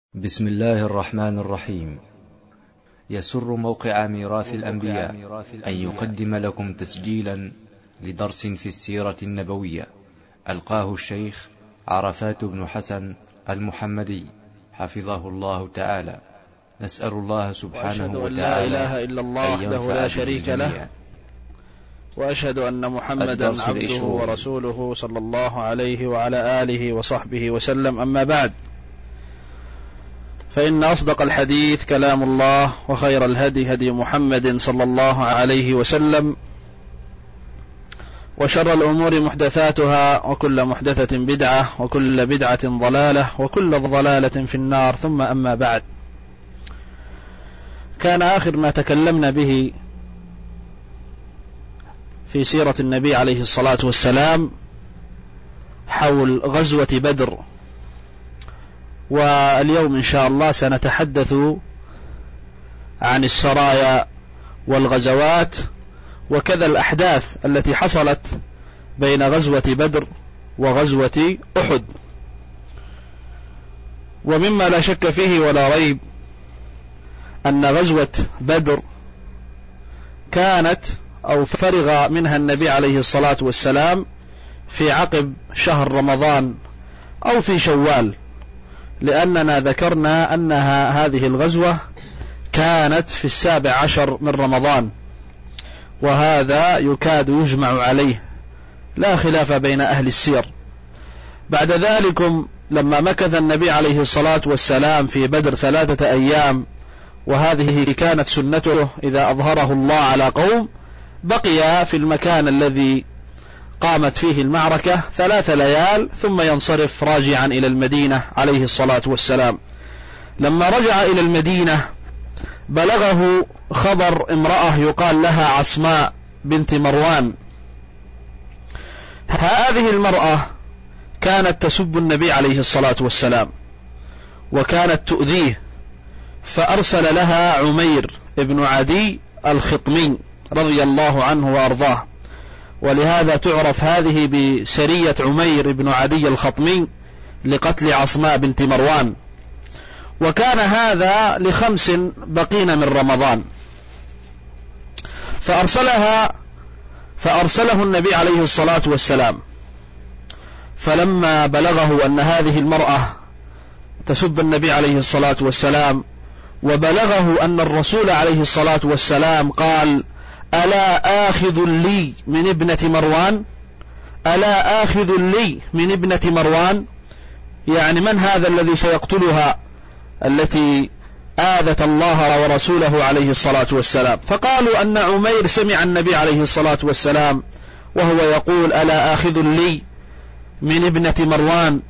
بسم الله الرحمن الرحيم. يسر موقع ميراث الأنبياء أن يقدم لكم تسجيلا لدرس في السيرة النبوية ألقاه الشيخ عرفات بن حسن المحمدي حفظه الله تعالى. نسأل الله سبحانه وتعالى لا إله إلا الله وحده لا شريك له، وأشهد أن محمدا عبده ورسوله صلى الله عليه وعلى آله وصحبه وسلم. أما بعد، فإن أصدق الحديث كلام الله، وخير الهدي هدي محمد صلى الله عليه وسلم، وشر الأمور محدثاتها، وكل محدثة بدعة، وكل بدعة ضلالة، وكل ضلالة في النار. ثم أما بعد، كان آخر ما تكلمنا به في سيرة النبي عليه الصلاة والسلام حول غزوة بدر، واليوم إن شاء الله سنتحدث عن السرايا والغزوات، وكذا الأحداث التي حصلت بين غزوة بدر وغزوة أحد. ومما لا شك فيه ولا ريب أن غزوة بدر كانت أو فرغ منها النبي عليه الصلاة والسلام في عقب شهر رمضان أو في شوال، لأننا ذكرنا أن هذه الغزوة كانت في 17 من رمضان، وهذا يكاد يجمع عليه، لا خلاف بين أهل السير. بعد ذلك لما مكث النبي عليه الصلاة والسلام في بدر 3 أيام، وهذه كانت سنته إذا أظهره الله على قوم، بقي في المكان الذي قامت فيه المعركة 3 ليال، ثم ينصرف راجعا إلى المدينة عليه الصلاة والسلام. لما رجع إلى المدينة بلغه خبر امرأة يقال لها عصماء بنت مروان. هذه المرأة كانت تسب النبي عليه الصلاة والسلام، وكانت تؤذيه، فأرسل لها عمير بن عدي الخطمي رضي الله عنه وأرضاه، ولهذا تعرف هذه بسرية عمير بن عدي الخطمي لقتل عصماء بنت مروان. وكان هذا ل5 بقين من رمضان، فأرسله النبي عليه الصلاة والسلام. فلما بلغه أن هذه المرأة تسب النبي عليه الصلاة والسلام، وبلغه أن الرسول عليه الصلاة والسلام قال: ألا آخذ لي من ابنة مروان؟ ألا آخذ لي من ابنة مروان؟ يعني من هذا الذي سيقتلها التي آذت الله ورسوله عليه الصلاة والسلام؟ فقالوا أن عمير سمع النبي عليه الصلاة والسلام وهو يقول: ألا آخذ لي من ابنة مروان.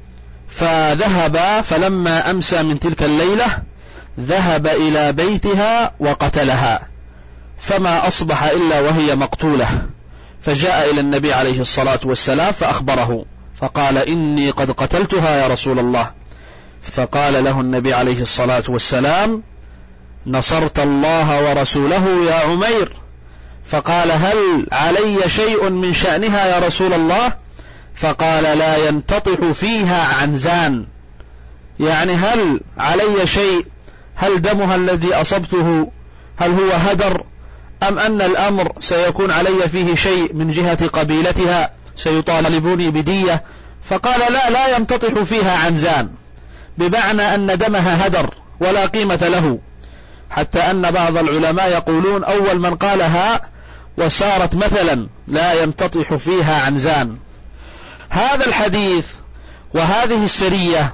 فذهب، فلما أمسى من تلك الليلة ذهب إلى بيتها وقتلها، فما أصبح إلا وهي مقتولة. فجاء إلى النبي عليه الصلاة والسلام فأخبره، فقال: إني قد قتلتها يا رسول الله. فقال له النبي عليه الصلاة والسلام: نصرت الله ورسوله يا عمير. فقال: هل علي شيء من شأنها يا رسول الله؟ فقال: لا ينتطح فيها عنزان، يعني هل علي شيء؟ هل دمها الذي أصبته هل هو هدر، أم أن الأمر سيكون علي فيه شيء من جهة قبيلتها سيطالبوني بدية؟ فقال: لا ينتطح فيها عنزان، بمعنى أن دمها هدر ولا قيمة له، حتى أن بعض العلماء يقولون أول من قالها وصارت مثلا لا ينتطح فيها عنزان. هذا الحديث وهذه السرية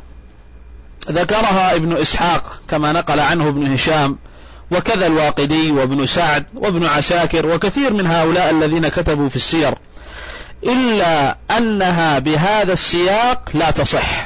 ذكرها ابن إسحاق كما نقل عنه ابن هشام، وكذا الواقدي وابن سعد وابن عساكر وكثير من هؤلاء الذين كتبوا في السير، إلا أنها بهذا السياق لا تصح،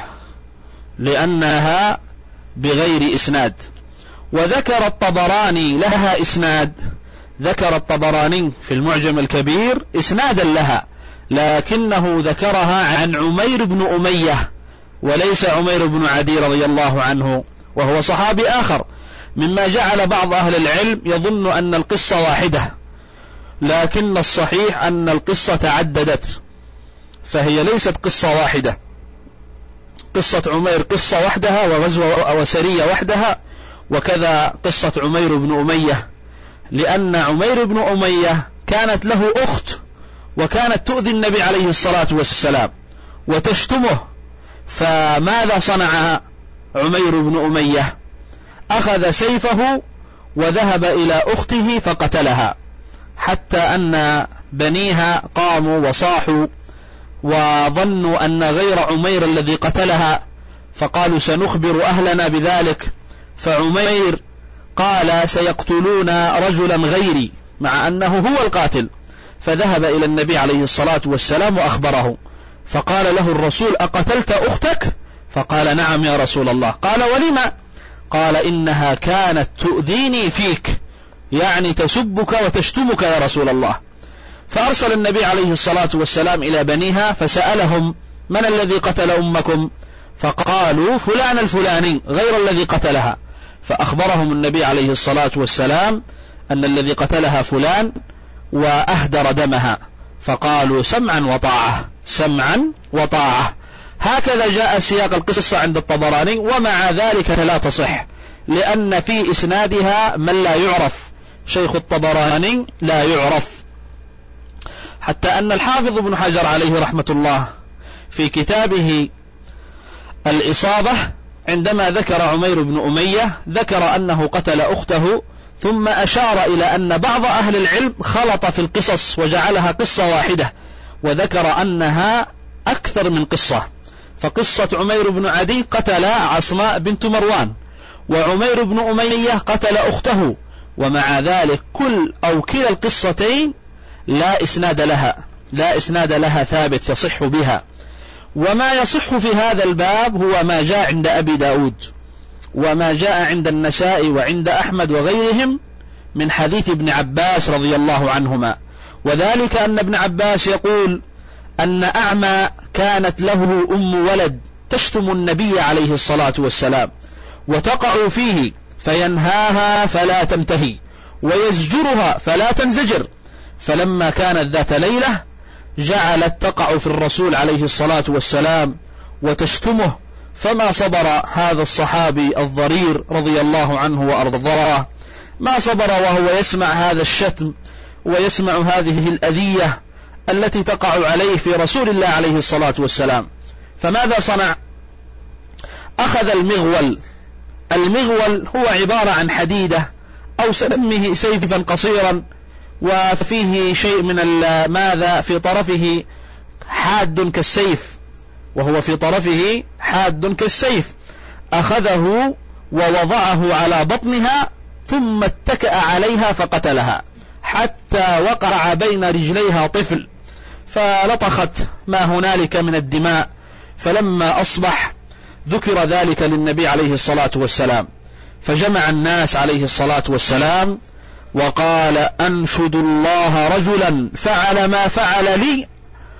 لأنها بغير إسناد. وذكر الطبراني لها إسناد، ذكر الطبراني في المعجم الكبير إسنادا لها، لكنه ذكرها عن عمير بن أمية وليس عمير بن عدي رضي الله عنه، وهو صحابي آخر، مما جعل بعض أهل العلم يظن أن القصة واحدة، لكن الصحيح أن القصة تعددت، فهي ليست قصة واحدة، قصة عمير قصة وحدها وغزوة وسرية وحدها، وكذا قصة عمير بن أمية، لأن عمير بن أمية كانت له أخت وكانت تؤذي النبي عليه الصلاة والسلام وتشتمه. فماذا صنع عمير بن أمية؟ أخذ سيفه وذهب إلى أخته فقتلها، حتى أن بنيها قاموا وصاحوا وظنوا أن غير عمير الذي قتلها، فقالوا سنخبر أهلنا بذلك. فعمير قال سيقتلون رجلا غيري، مع أنه هو القاتل. فذهب إلى النبي عليه الصلاة والسلام وأخبره، فقال له الرسول أقتلت أختك؟ فقال نعم يا رسول الله. قال ولما؟ قال إنها كانت تؤذيني فيك، يعني تسبك وتشتمك يا رسول الله. فأرسل النبي عليه الصلاة والسلام إلى بنيها فسألهم من الذي قتل أمكم؟ فقالوا فلان الفلاني غير الذي قتلها. فأخبرهم النبي عليه الصلاة والسلام أن الذي قتلها فلان وأهدر دمها، فقالوا سمعا وطاعة، سمعا وطاعة. هكذا جاء سياق القصة عند الطبراني، ومع ذلك لا تصح، لأن في إسنادها من لا يعرف، شيخ الطبراني لا يعرف. حتى أن الحافظ ابن حجر عليه رحمة الله في كتابه الإصابة عندما ذكر عمير بن أمية ذكر أنه قتل أخته، ثم أشار إلى أن بعض أهل العلم خلط في القصص وجعلها قصة واحدة، وذكر أنها أكثر من قصة. فقصة عمير بن عدي قتل عصماء بنت مروان، وعمير بن أمية قتل أخته، ومع ذلك كلا القصتين لا إسناد لها ثابت يصح بها. وما يصح في هذا الباب هو ما جاء عند أبي داود، وما جاء عند النسائي وعند أحمد وغيرهم من حديث ابن عباس رضي الله عنهما، وذلك أن ابن عباس يقول أن أعمى كانت له أم ولد تشتم النبي عليه الصلاة والسلام وتقع فيه، فينهاها فلا تنتهي ويزجرها فلا تنزجر. فلما كانت ذات ليلة جعلت تقع في الرسول عليه الصلاة والسلام وتشتمه، فما صبر هذا الصحابي الضرير رضي الله عنه وأرضاه، ما صبر وهو يسمع هذا الشتم ويسمع هذه الأذية التي تقع عليه في رسول الله عليه الصلاة والسلام. فماذا صنع؟ أخذ المغول هو عبارة عن حديدة أو سمه سيفا قصيرا، وفيه شيء من ماذا في طرفه حاد كالسيف، وهو في طرفه حاد كالسيف. أخذه ووضعه على بطنها ثم اتكأ عليها فقتلها، حتى وقع بين رجليها طفل، فلطخت ما هنالك من الدماء. فلما أصبح ذكر ذلك للنبي عليه الصلاة والسلام، فجمع الناس عليه الصلاة والسلام وقال أنشد الله رجلا فعل ما فعل لي،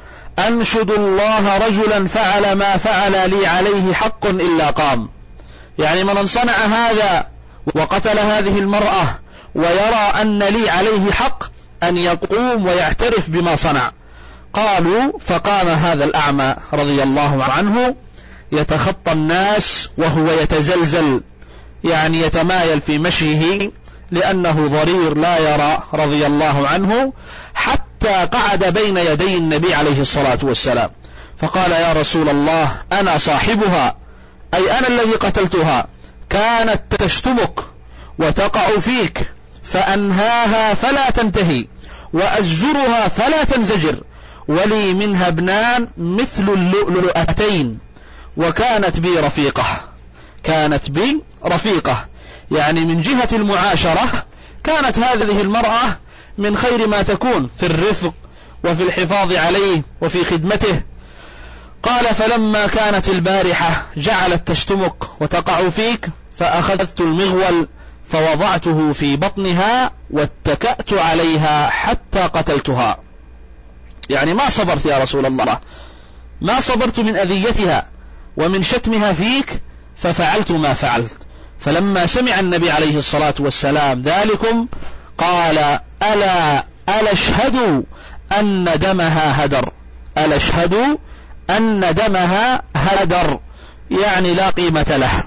أنشد الله رجلا فعل ما فعل لي عليه حق إلا قام. يعني من صنع هذا وقتل هذه المرأة ويرى أن لي عليه حق أن يقوم ويعترف بما صنع. قالوا فقام هذا الأعمى رضي الله عنه يتخطى الناس وهو يتزلزل، يعني يتمايل في مشيه لأنه ضرير لا يرى رضي الله عنه، حتى قعد بين يدي النبي عليه الصلاة والسلام فقال يا رسول الله أنا صاحبها، أي أنا الذي قتلتها، كانت تشتمك وتقع فيك، فأنهاها فلا تنتهي وأزجرها فلا تنزجر، ولي منها ابنان مثل اللؤلؤتين، وكانت بي رفيقة. كانت بي رفيقة، يعني من جهة المعاشرة كانت هذه المرأة من خير ما تكون في الرفق وفي الحفاظ عليه وفي خدمته. قال فلما كانت البارحة جعلت تشتمك وتقع فيك، فأخذت المغول فوضعته في بطنها واتكأت عليها حتى قتلتها. يعني ما صبرت يا رسول الله، ما صبرت من أذيتها ومن شتمها فيك، ففعلت ما فعلت. فلما سمع النبي عليه الصلاة والسلام ذلكم قال ألا اشهدوا أن دمها هدر، ألا اشهدوا أن دمها هدر، يعني لا قيمة له،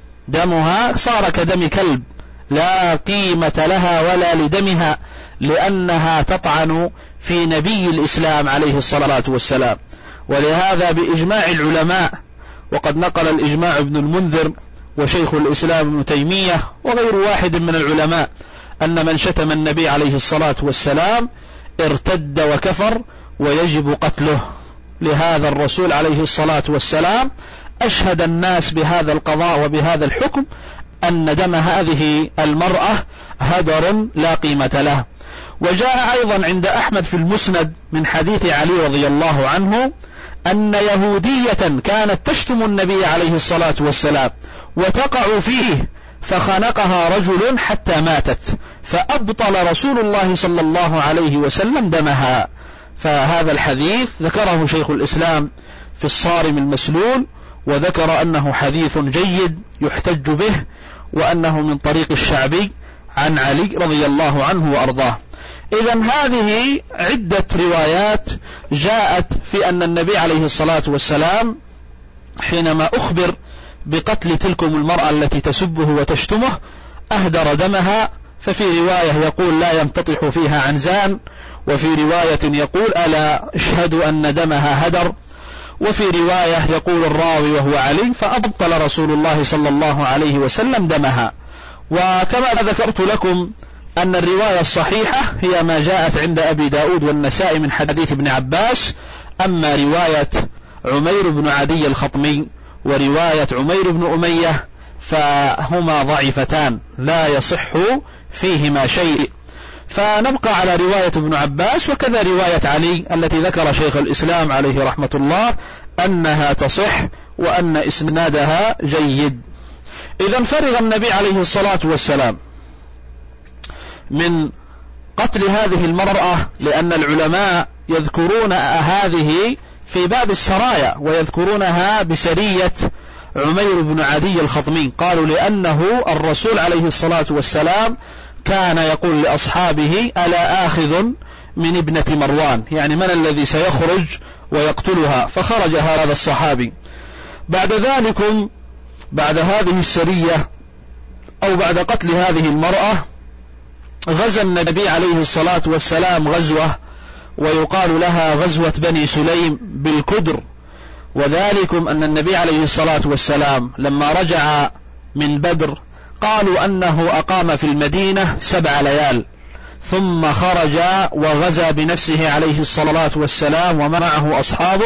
دمها صار كدم كلب، لا قيمة لها ولا لدمها، لأنها تطعن في نبي الإسلام عليه الصلاة والسلام. ولهذا بإجماع العلماء، وقد نقل الإجماع ابن المنذر وشيخ الإسلام ابن تيمية وغير واحد من العلماء، أن من شتم النبي عليه الصلاة والسلام ارتد وكفر ويجب قتله. لهذا الرسول عليه الصلاة والسلام أشهد الناس بهذا القضاء وبهذا الحكم، أن دم هذه المرأة هدر لا قيمة له. وجاء أيضا عند أحمد في المسند من حديث علي رضي الله عنه أن يهودية كانت تشتم النبي عليه الصلاة والسلام وتقع فيه، فخنقها رجل حتى ماتت، فأبطل رسول الله صلى الله عليه وسلم دمها. فهذا الحديث ذكره شيخ الإسلام في الصارم المسلول، وذكر أنه حديث جيد يحتج به، وأنه من طريق الشعبي عن علي رضي الله عنه وأرضاه. إذن هذه عدة روايات جاءت في أن النبي عليه الصلاة والسلام حينما أخبر بقتل تلكم المرأة التي تسبه وتشتمه أهدر دمها. ففي رواية يقول لا يمتطح فيها عنزان، وفي رواية يقول ألا اشهدوا أن دمها هدر، وفي رواية يقول الراوي وهو علي فأبطل رسول الله صلى الله عليه وسلم دمها. وكما ذكرت لكم أن الرواية الصحيحة هي ما جاءت عند أبي داود والنسائي من حديث ابن عباس. أما رواية عمير بن عدي الخطمي ورواية عمير بن أمية فهما ضعيفتان لا يصح فيهما شيء. فنبقى على رواية ابن عباس وكذا رواية علي التي ذكر شيخ الإسلام عليه رحمة الله أنها تصح وأن إسنادها جيد. إذن فرغ النبي عليه الصلاة والسلام من قتل هذه المرأة، لأن العلماء يذكرون هذه في باب السرايا ويذكرونها بسرية عمير بن عدي الخطمي. قالوا لأنه الرسول عليه الصلاة والسلام كان يقول لأصحابه ألا آخذ من ابنة مروان، يعني من الذي سيخرج ويقتلها؟ فخرج هذا الصحابي. بعد ذلك بعد هذه السرية أو بعد قتل هذه المرأة غزا النبي عليه الصلاة والسلام غزوة ويقال لها غزوة بني سليم بالكدر. وذلكم أن النبي عليه الصلاة والسلام لما رجع من بدر قالوا أنه أقام في المدينة 7 ليال، ثم خرج وغزا بنفسه عليه الصلاة والسلام ومعه أصحابه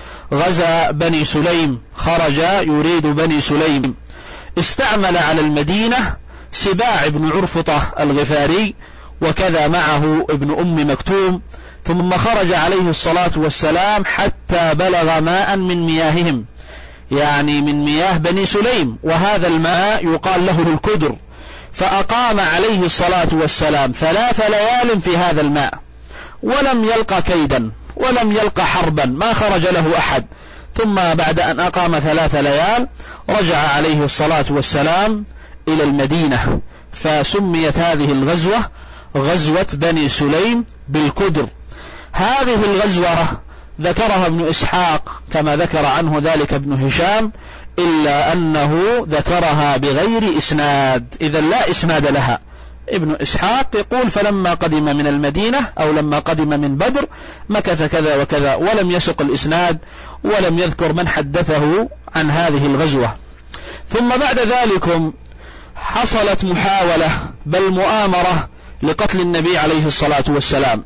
غزا بني سليم، خرج يريد بني سليم. استعمل على المدينة سباع بن عرفطة الغفاري وكذا معه ابن أم مكتوم، ثم خرج عليه الصلاة والسلام حتى بلغ ماء من مياههم، يعني من مياه بني سليم، وهذا الماء يقال له الكدر. فأقام عليه الصلاة والسلام 3 ليال في هذا الماء، ولم يلقى كيدا ولم يلقى حربا، ما خرج له أحد. ثم بعد أن أقام 3 ليال رجع عليه الصلاة والسلام إلى المدينة، فسميت هذه الغزوة غزوة بني سليم بالكدر. هذه الغزوة ذكرها ابن إسحاق كما ذكر عنه ذلك ابن هشام، إلا أنه ذكرها بغير إسناد، إذا لا إسناد لها. ابن إسحاق يقول فلما قدم من المدينة أو لما قدم من بدر مكث كذا وكذا، ولم يسق الإسناد ولم يذكر من حدثه عن هذه الغزوة. ثم بعد ذلك حصلت محاولة بل مؤامرة لقتل النبي عليه الصلاة والسلام،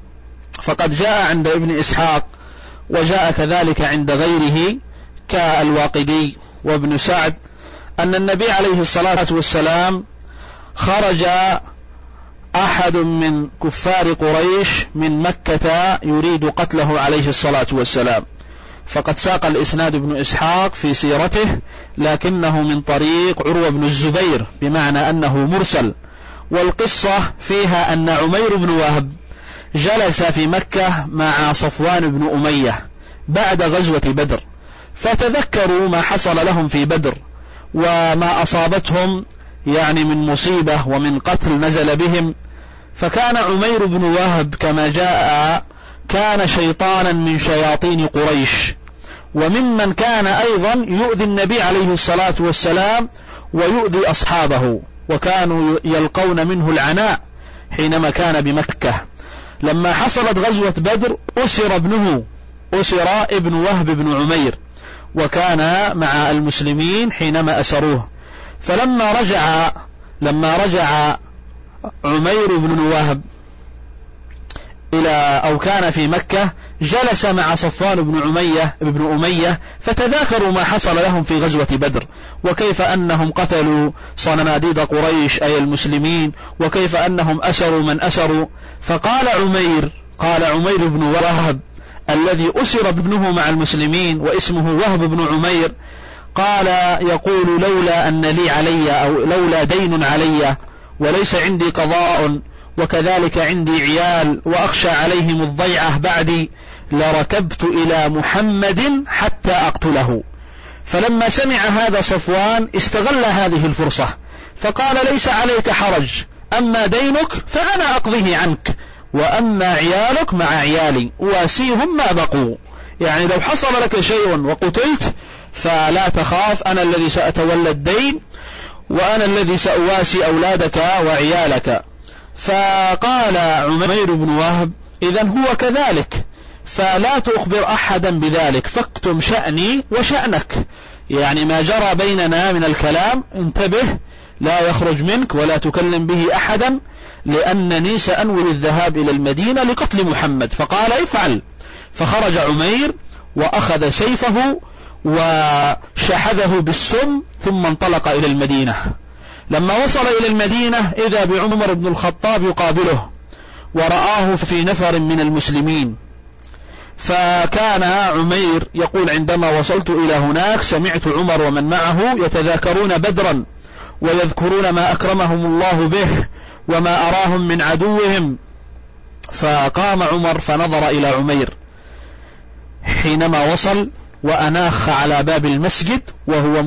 فقد جاء عند ابن إسحاق وجاء كذلك عند غيره كالواقدي وابن سعد أن النبي عليه الصلاة والسلام خرج أحد من كفار قريش من مكة يريد قتله عليه الصلاة والسلام. فقد ساق الإسناد ابن إسحاق في سيرته لكنه من طريق عروة بن الزبير بمعنى أنه مرسل. والقصة فيها أن عمير بن وهب جلس في مكة مع صفوان بن أمية بعد غزوة بدر، فتذكروا ما حصل لهم في بدر وما أصابتهم يعني من مصيبة ومن قتل نزل بهم. فكان عمير بن وهب كما جاء كان شيطانا من شياطين قريش، وممن كان أيضا يؤذي النبي عليه الصلاة والسلام ويؤذي أصحابه، وكانوا يلقون منه العناء حينما كان بمكة. لما حصلت غزوة بدر أسر ابن وهب بن عمير، وكان مع المسلمين حينما أسروه. فلما رجع عمير بن وهب كان في مكة، جلس مع صفوان بن أمية فتذاكروا ما حصل لهم في غزوة بدر، وكيف أنهم قتلوا صناديد قريش أي المسلمين، وكيف أنهم أسروا من أسروا. فقال عمير بن وهب الذي أسر ابنه مع المسلمين واسمه وهب بن عمير، يقول لولا أن لي علي أو لولا دين علي وليس عندي قضاء وكذلك عندي عيال وأخشى عليهم الضيعة بعدي لركبت إلى محمد حتى أقتله. فلما سمع هذا صفوان استغل هذه الفرصة فقال ليس عليك حرج، أما دينك فأنا أقضيه عنك، وأما عيالك مع عيالي واسيهم ما بقوا. يعني لو حصل لك شيء وقتلت فلا تخاف، أنا الذي سأتولى الدين وأنا الذي سأواسي أولادك وعيالك. فقال عمير بن وهب إذن هو كذلك، فلا تخبر أحدا بذلك، فاكتم شأني وشأنك، يعني ما جرى بيننا من الكلام انتبه لا يخرج منك ولا تكلم به أحدا، لأنني سأنوي الذهاب إلى المدينة لقتل محمد. فقال افعل. فخرج عمير وأخذ سيفه وشحذه بالسم ثم انطلق إلى المدينة. لما وصل إلى المدينة إذا بعمر بن الخطاب يقابله ورآه في نفر من المسلمين. فكان عمير يقول عندما وصلت إلى هناك سمعت عمر ومن معه يتذاكرون بدرا ويذكرون ما أكرمهم الله به وما أراهم من عدوهم. فقام عمر فنظر إلى عمير حينما وصل وأناخ على باب المسجد وهو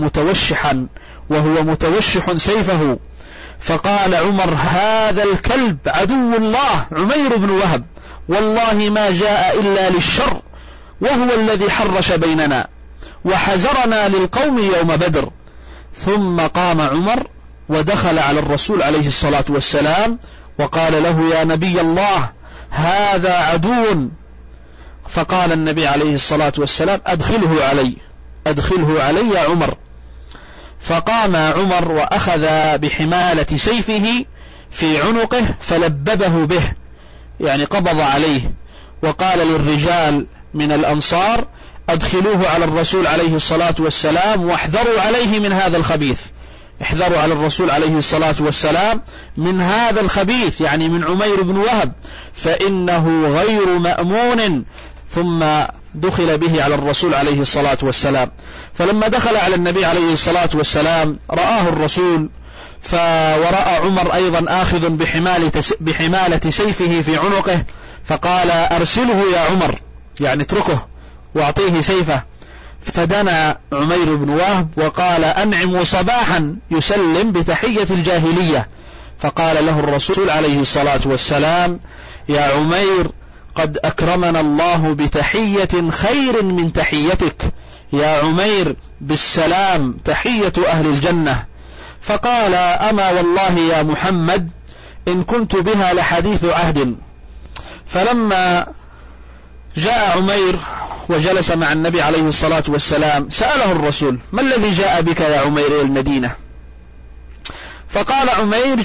متوشح سيفه. فقال عمر هذا الكلب عدو الله عمير بن وهب، والله ما جاء إلا للشر، وهو الذي حرش بيننا وحزرنا للقوم يوم بدر. ثم قام عمر ودخل على الرسول عليه الصلاة والسلام وقال له يا نبي الله هذا عدو. فقال النبي عليه الصلاة والسلام أدخله علي يا عمر. فقام عمر وأخذ بحمالة سيفه في عنقه فلببه به، يعني قبض عليه، وقال للرجال من الأنصار أدخلوه على الرسول عليه الصلاة والسلام واحذروا عليه من هذا الخبيث، احذروا على الرسول عليه الصلاة والسلام من هذا الخبيث، يعني من عمير بن وهب، فإنه غير مأمون. ثم دخل به على الرسول عليه الصلاة والسلام. فلما دخل على النبي عليه الصلاة والسلام رآه الرسول ورأى عمر أيضا آخذ بحمالة سيفه في عنقه، فقال أرسله يا عمر، يعني اتركه واعطيه سيفه. فدنا عمير بن وهب وقال أنعم صباحا يسلم بتحية الجاهلية. فقال له الرسول عليه الصلاة والسلام يا عمير قد أكرمنا الله بتحية خير من تحيتك، يا عمير بالسلام تحية أهل الجنة. فقال أما والله يا محمد إن كنت بها لحديث عهد. فلما جاء عمير وجلس مع النبي عليه الصلاة والسلام سأله الرسول ما الذي جاء بك يا عمير إلى المدينة؟ فقال عمير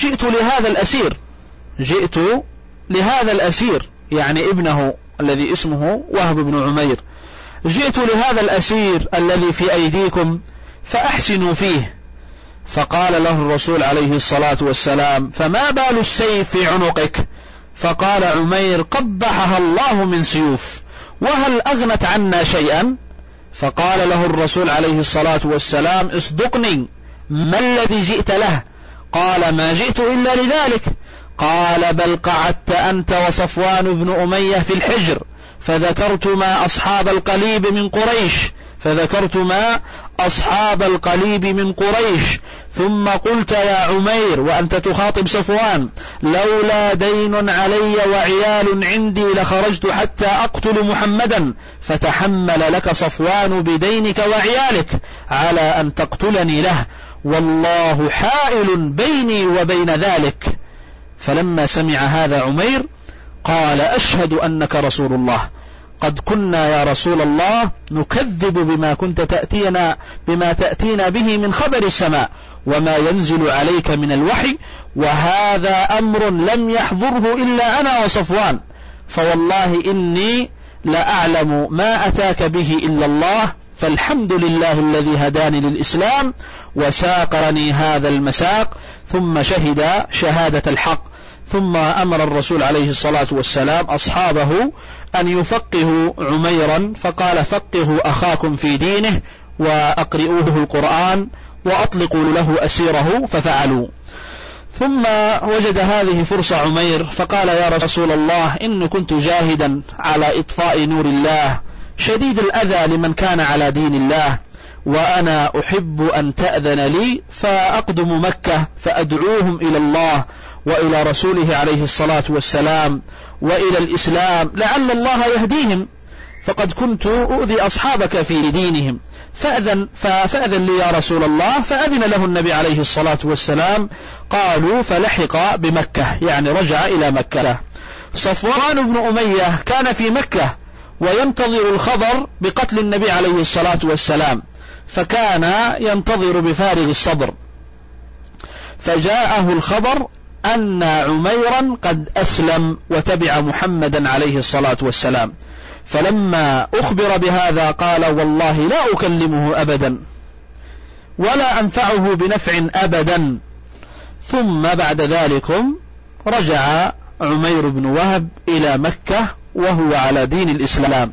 جئت لهذا الأسير يعني ابنه الذي اسمه وهب بن عمير، جئت لهذا الأسير الذي في أيديكم فأحسنوا فيه. فقال له الرسول عليه الصلاة والسلام فما بال السيف في عنقك؟ فقال عمير قبحها الله من سيوف، وهل أغنت عنا شيئا؟ فقال له الرسول عليه الصلاة والسلام اصدقني ما الذي جئت له؟ قال ما جئت إلا لذلك. قال بل قعدت أنت وصفوان بن أمية في الحجر فذكرتما أصحاب القليب من قريش فذكرتما أصحاب القليب من قريش، ثم قلت يا عمير وأنت تخاطب صفوان: لولا دين علي وعيال عندي لخرجت حتى أقتل محمدا، فتحمل لك صفوان بدينك وعيالك على أن تقتلني له، والله حائل بيني وبين ذلك. فلما سمع هذا عمير قال: أشهد أنك رسول الله، قد كنا يا رسول الله نكذب بما تأتينا به من خبر السماء وما ينزل عليك من الوحي، وهذا أمر لم يحضره إلا أنا وصفوان، فوالله إني لأعلم ما أتاك به إلا الله، فالحمد لله الذي هداني للإسلام وساقني هذا المساق. ثم شهد شهادة الحق. ثم أمر الرسول عليه الصلاة والسلام أصحابه أن يفقهوا عميرا، فقال: فقهوا أخاكم في دينه وأقرئوه القرآن وأطلقوا له أسيره، ففعلوا. ثم وجد هذه فرصة عمير فقال: يا رسول الله، إني كنت جاهدا على إطفاء نور الله شديد الأذى لمن كان على دين الله، وأنا أحب أن تأذن لي فأقدم مكة فأدعوهم إلى الله وإلى رسوله عليه الصلاة والسلام وإلى الإسلام، لعل الله يهديهم، فقد كنت أؤذي أصحابك في دينهم، فأذن لي يا رسول الله. فأذن له النبي عليه الصلاة والسلام. قالوا: فلحق بمكة، يعني رجع إلى مكة. صفوان بن أمية كان في مكة وينتظر الخبر بقتل النبي عليه الصلاة والسلام، فكان ينتظر بفارغ الصبر، فجاءه الخبر أن عميرا قد أسلم وتبع محمدا عليه الصلاة والسلام. فلما أخبر بهذا قال: والله لا أكلمه أبدا ولا أنفعه بنفع أبدا. ثم بعد ذلك رجع عمير بن وهب إلى مكة وهو على دين الإسلام.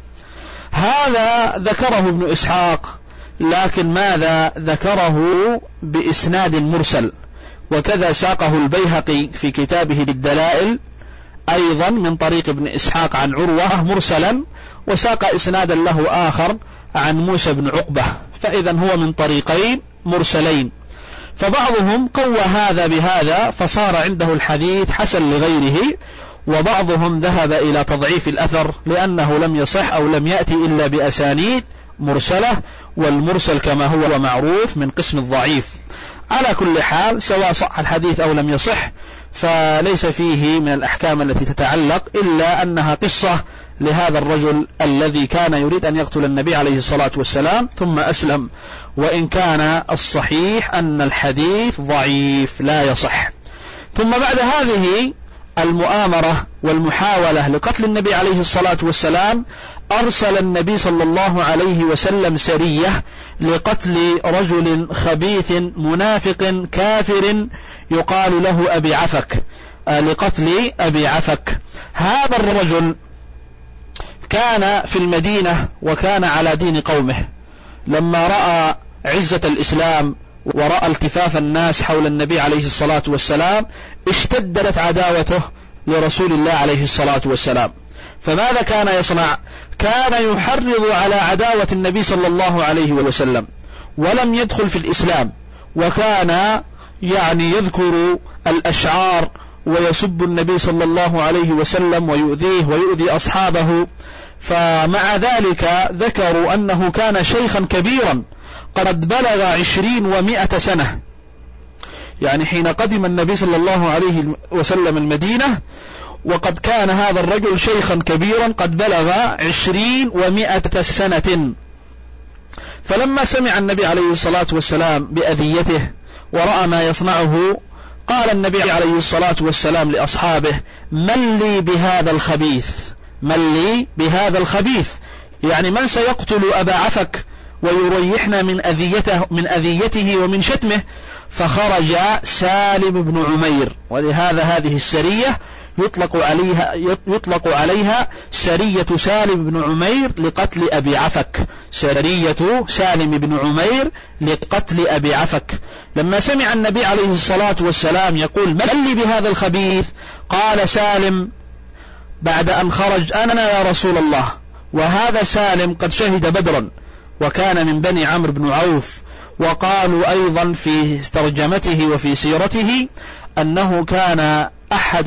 هذا ذكره ابن إسحاق، لكن ماذا ذكره بإسناد مرسل، وكذا ساقه البيهقي في كتابه الدلائل أيضا من طريق ابن إسحاق عن عروة مرسلا، وساق إسنادا له آخر عن موسى بن عقبة، فإذا هو من طريقين مرسلين. فبعضهم قوى هذا بهذا فصار عنده الحديث حسن لغيره، وبعضهم ذهب إلى تضعيف الأثر لأنه لم يصح أو لم يأتي إلا بأسانيد مرسلة، والمرسل كما هو معروف من قسم الضعيف. على كل حال سواء صح الحديث أو لم يصح فليس فيه من الأحكام التي تتعلق إلا أنها قصة لهذا الرجل الذي كان يريد أن يقتل النبي عليه الصلاة والسلام ثم أسلم، وإن كان الصحيح أن الحديث ضعيف لا يصح. ثم بعد هذه المؤامرة والمحاولة لقتل النبي عليه الصلاة والسلام أرسل النبي صلى الله عليه وسلم سرية لقتل رجل خبيث منافق كافر يقال له أبي عفك، لقتل أبي عفك. هذا الرجل كان في المدينة وكان على دين قومه، لما رأى عزة الإسلام ورأى التفاف الناس حول النبي عليه الصلاة والسلام اشتدت عداوته لرسول الله عليه الصلاة والسلام. فماذا كان يصنع؟ كان يحرض على عداوة النبي صلى الله عليه وسلم، ولم يدخل في الإسلام، وكان يذكر الأشعار ويسب النبي صلى الله عليه وسلم ويؤذيه ويؤذي أصحابه. فمع ذلك ذكروا أنه كان شيخا كبيرا قد بلغ 20 و100 سنة، يعني حين قدم النبي صلى الله عليه وسلم المدينة وقد كان هذا الرجل شيخا كبيرا قد بلغ 20 و100 سنة. فلما سمع النبي عليه الصلاة والسلام بأذيته ورأى ما يصنعه قال النبي عليه الصلاة والسلام لأصحابه: من لي بهذا الخبيث؟ من لي بهذا الخبيث؟ يعني من سيقتل أبا عفك ويريحنا من أذيته ومن شتمه؟ فخرج سالم بن عمير، ولهذا هذه السرية يطلق عليها سرية سالم بن عمير لقتل أبي عفك، سرية سالم بن عمير لقتل أبي عفك. لما سمع النبي عليه الصلاة والسلام يقول: من لي بهذا الخبيث؟ قال سالم بعد أن خرج: أنا يا رسول الله. وهذا سالم قد شهد بدرا وكان من بني عمرو بن عوف. وقالوا أيضا في ترجمته وفي سيرته أنه كان أحد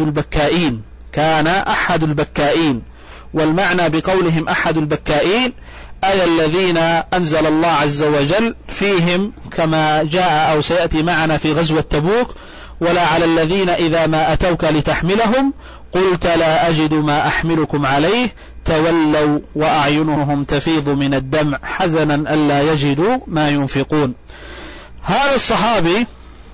البكائين، والمعنى بقولهم أحد البكائين أي الذين أنزل الله عز وجل فيهم كما جاء أو سيأتي معنا في غزوة تبوك: ولا على الذين إذا ما أتوك لتحملهم قلت لا أجد ما أحملكم عليه تولوا وأعينهم تفيض من الدمع حزنا ألا يجدوا ما ينفقون. هذا الصحابي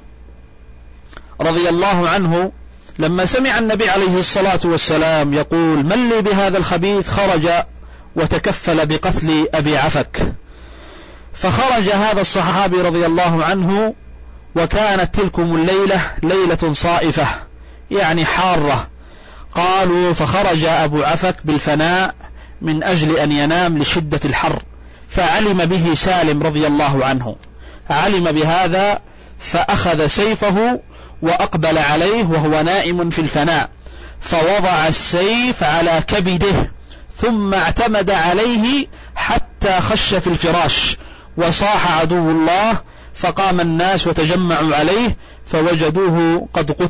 رضي الله عنه لما سمع النبي عليه الصلاة والسلام يقول: من لي بهذا الخبيث، خرج وتكفل بقتل أبي عفك. فخرج هذا الصحابي رضي الله عنه، وكانت تلكم الليلة ليلة صائفة يعني حارة. قالوا: فخرج أبو عفك بالفناء من أجل أن ينام لشدة الحر، فعلم به سالم رضي الله عنه، علم بهذا فأخذ سيفه وأقبل عليه وهو نائم في الفناء، فوضع السيف على كبده ثم اعتمد عليه حتى خش في الفراش، وصاح عدو الله، فقام الناس وتجمعوا عليه فوجدوه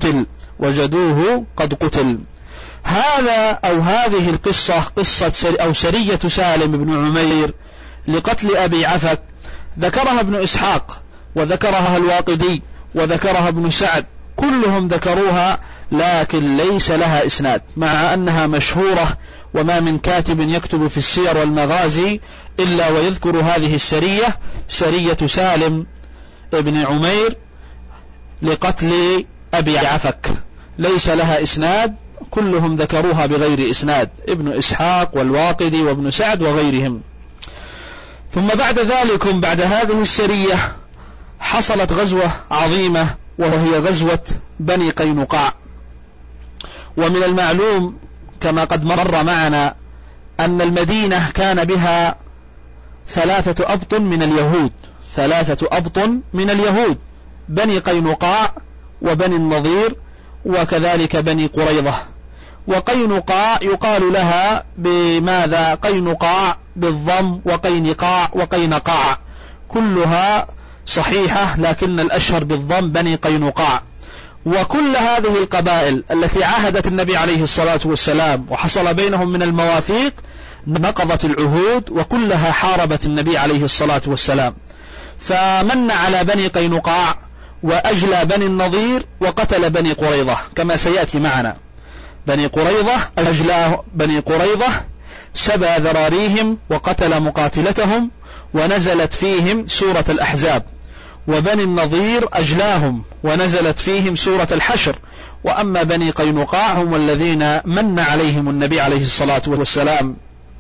قد قتل. هذا أو هذه القصة قصة أو سرية سالم بن عمير لقتل أبي عفك ذكرها ابن إسحاق وذكرها الواقدي وذكرها ابن سعد، كلهم ذكروها، لكن ليس لها إسناد، مع أنها مشهورة، وما من كاتب يكتب في السير والمغازي إلا ويذكر هذه السرية، سرية سالم بن عمير لقتل أبي عفك، ليس لها إسناد، كلهم ذكروها بغير إسناد، ابن إسحاق والواقدي وابن سعد وغيرهم. ثم بعد ذلك بعد هذه السرية حصلت غزوة عظيمة، وهي غزوة بني قينقاع. ومن المعلوم كما قد مر معنا أن المدينة كان بها 3 أبط من اليهود، بني قينقاع وبني النضير وكذلك بني قريظة. وقينقاع يقال لها بماذا؟ قينقاع بالضم، وقينقاع وقينقاع، كلها صحيحة، لكن الأشهر بالضم بني قينقاع. وكل هذه القبائل التي عاهدت النبي عليه الصلاة والسلام وحصل بينهم من المواثيق نقضت العهود، وكلها حاربت النبي عليه الصلاة والسلام. فمن على بني قينقاع وأجلى بني النضير وقتل بني قريظة كما سيأتي معنا. أجلى بني قريظة، سبى ذراريهم وقتل مقاتلتهم، ونزلت فيهم سورة الأحزاب. وبني النضير أجلاهم ونزلت فيهم سورة الحشر. وأما بني قينقاع هم الذين من عليهم النبي عليه الصلاة والسلام.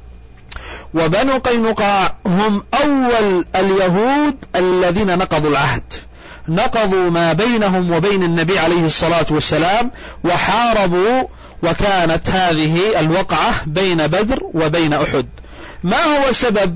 وبنو قينقاع هم أول اليهود الذين نقضوا العهد، نقضوا ما بينهم وبين النبي عليه الصلاة والسلام وحاربوا. وكانت هذه الوقعة بين بدر وبين أحد. ما هو سبب